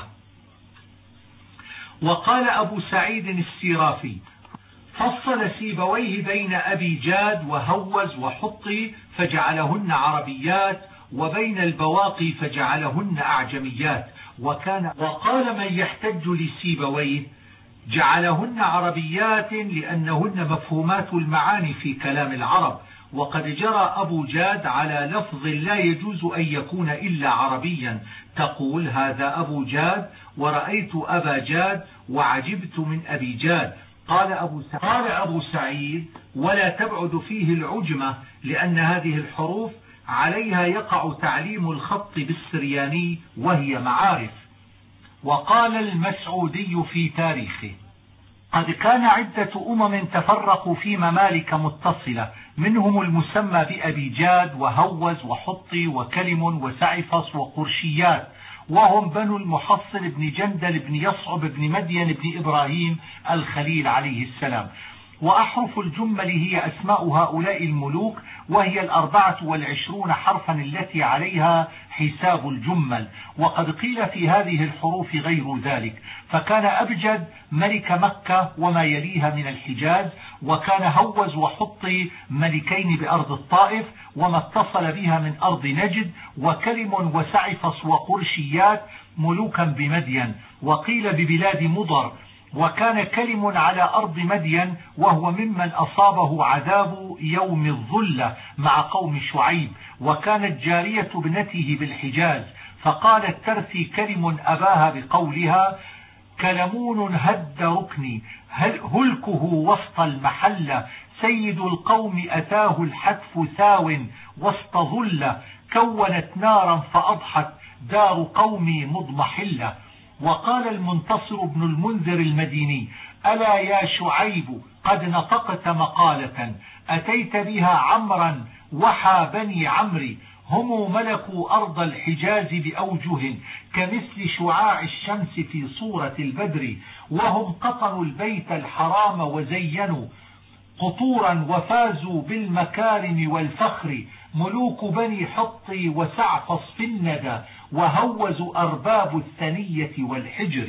وقال أبو سعيد السيرافي: فصل سيبويه بين أبي جاد وهوز وحطي فجعلهن عربيات، وبين البواقي فجعلهن أعجميات. وكان وقال من يحتج لسيبويه: جعلهن عربيات لأنهن مفهومات المعاني في كلام العرب. وقد جرى أبو جاد على لفظ لا يجوز أن يكون إلا عربيا، تقول: هذا أبو جاد، ورأيت أبا جاد، وعجبت من أبي جاد. قال أبو سعيد, قال أبو سعيد: ولا تبعد فيه العجمة، لأن هذه الحروف عليها يقع تعليم الخط بالسرياني، وهي معارف. وقال المسعودي في تاريخه: قد كان عدة أمم تفرقوا في ممالك متصلة، منهم المسمى بأبي جاد وهوز وحطي وكلم وسعفص وقرشيات، وهم بنو المحصل بن جندل بن يصعب بن مدين بن إبراهيم الخليل عليه السلام. وأحرف الجمل هي أسماء هؤلاء الملوك، وهي الأربعة والعشرون حرفا التي عليها حساب الجمل. وقد قيل في هذه الحروف غير ذلك، فكان أبجد ملك مكة وما يليها من الحجاز، وكان هوز وحطي ملكين بأرض الطائف وما اتصل بها من أرض نجد، وكلم وسعفص وقرشيات ملوكا بمدين. وقيل ببلاد مضر، وكان كلم على أرض مدين وهو ممن أصابه عذاب يوم الظلة مع قوم شعيب، وكانت جارية ابنته بالحجاز، فقالت ترثي كلم أباها بقولها: كلمون هد ركني هلكه وسط المحلة، سيد القوم أتاه الحتف ثاو وسط ظلة، كونت نارا فأضحت دار قومي مضمحلة. وقال المنتصر بن المنذر المديني: ألا يا شعيب قد نطقت مقالة أتيت بها عمرا وحى بني عمري، هم ملكوا أرض الحجاز بأوجه كمثل شعاع الشمس في صورة البدر، وهم قطنوا البيت الحرام وزينوا قطورا وفازوا بالمكارم والفخر، ملوك بني حطي وسعفص في الندى، وهوزوا أرباب الثنية والحجر.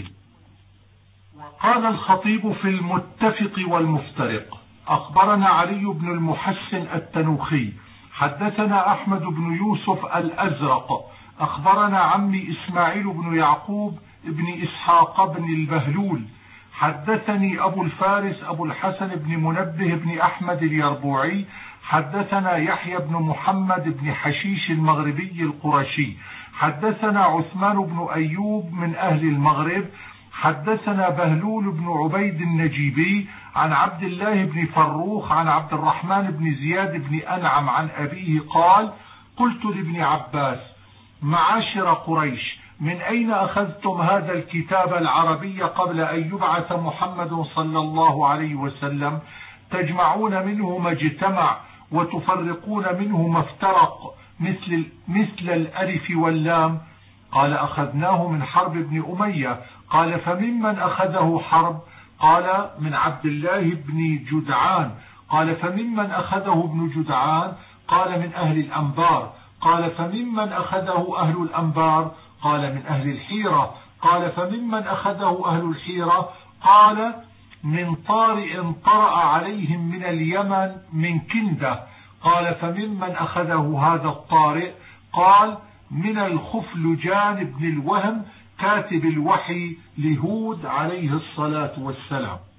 قال الخطيب في المتفق والمفترق: أخبرنا علي بن المحسن التنوخي حدثنا أحمد بن يوسف الأزرق أخبرنا عمي إسماعيل بن يعقوب بن إسحاق بن البهلول حدثني أبو الفارس أبو الحسن بن منبه بن أحمد اليربوعي حدثنا يحيى بن محمد بن حشيش المغربي القرشي حدثنا عثمان بن أيوب من أهل المغرب حدثنا بهلول بن عبيد النجيبي عن عبد الله بن فروخ عن عبد الرحمن بن زياد بن أنعم عن أبيه قال: قلت لابن عباس: معاشر قريش، من أين أخذتم هذا الكتاب العربي قبل أن يبعث محمد صلى الله عليه وسلم؟ تجمعون منه ما اجتمع وتفرقون منه ما افترق مثل, مثل الألف واللام. قال: أخذناه من حرب ابن أمية. قال: فممن أخذه حرب؟ قال: من عبد الله بن جدعان. قال: فممن أخذه ابن جدعان؟ قال: من أهل الأنبار. قال: فممن أخذه أهل الأنبار؟ قال: من أهل الحيرة. قال: فممن أخذه أهل الحيرة؟ قال: من طارئ طرأ عليهم من اليمن من كندة. قال: فممن أخذه هذا الطارئ؟ قال: من الخفلجان بن الوهم كاتب الوحي لهود عليه الصلاة والسلام.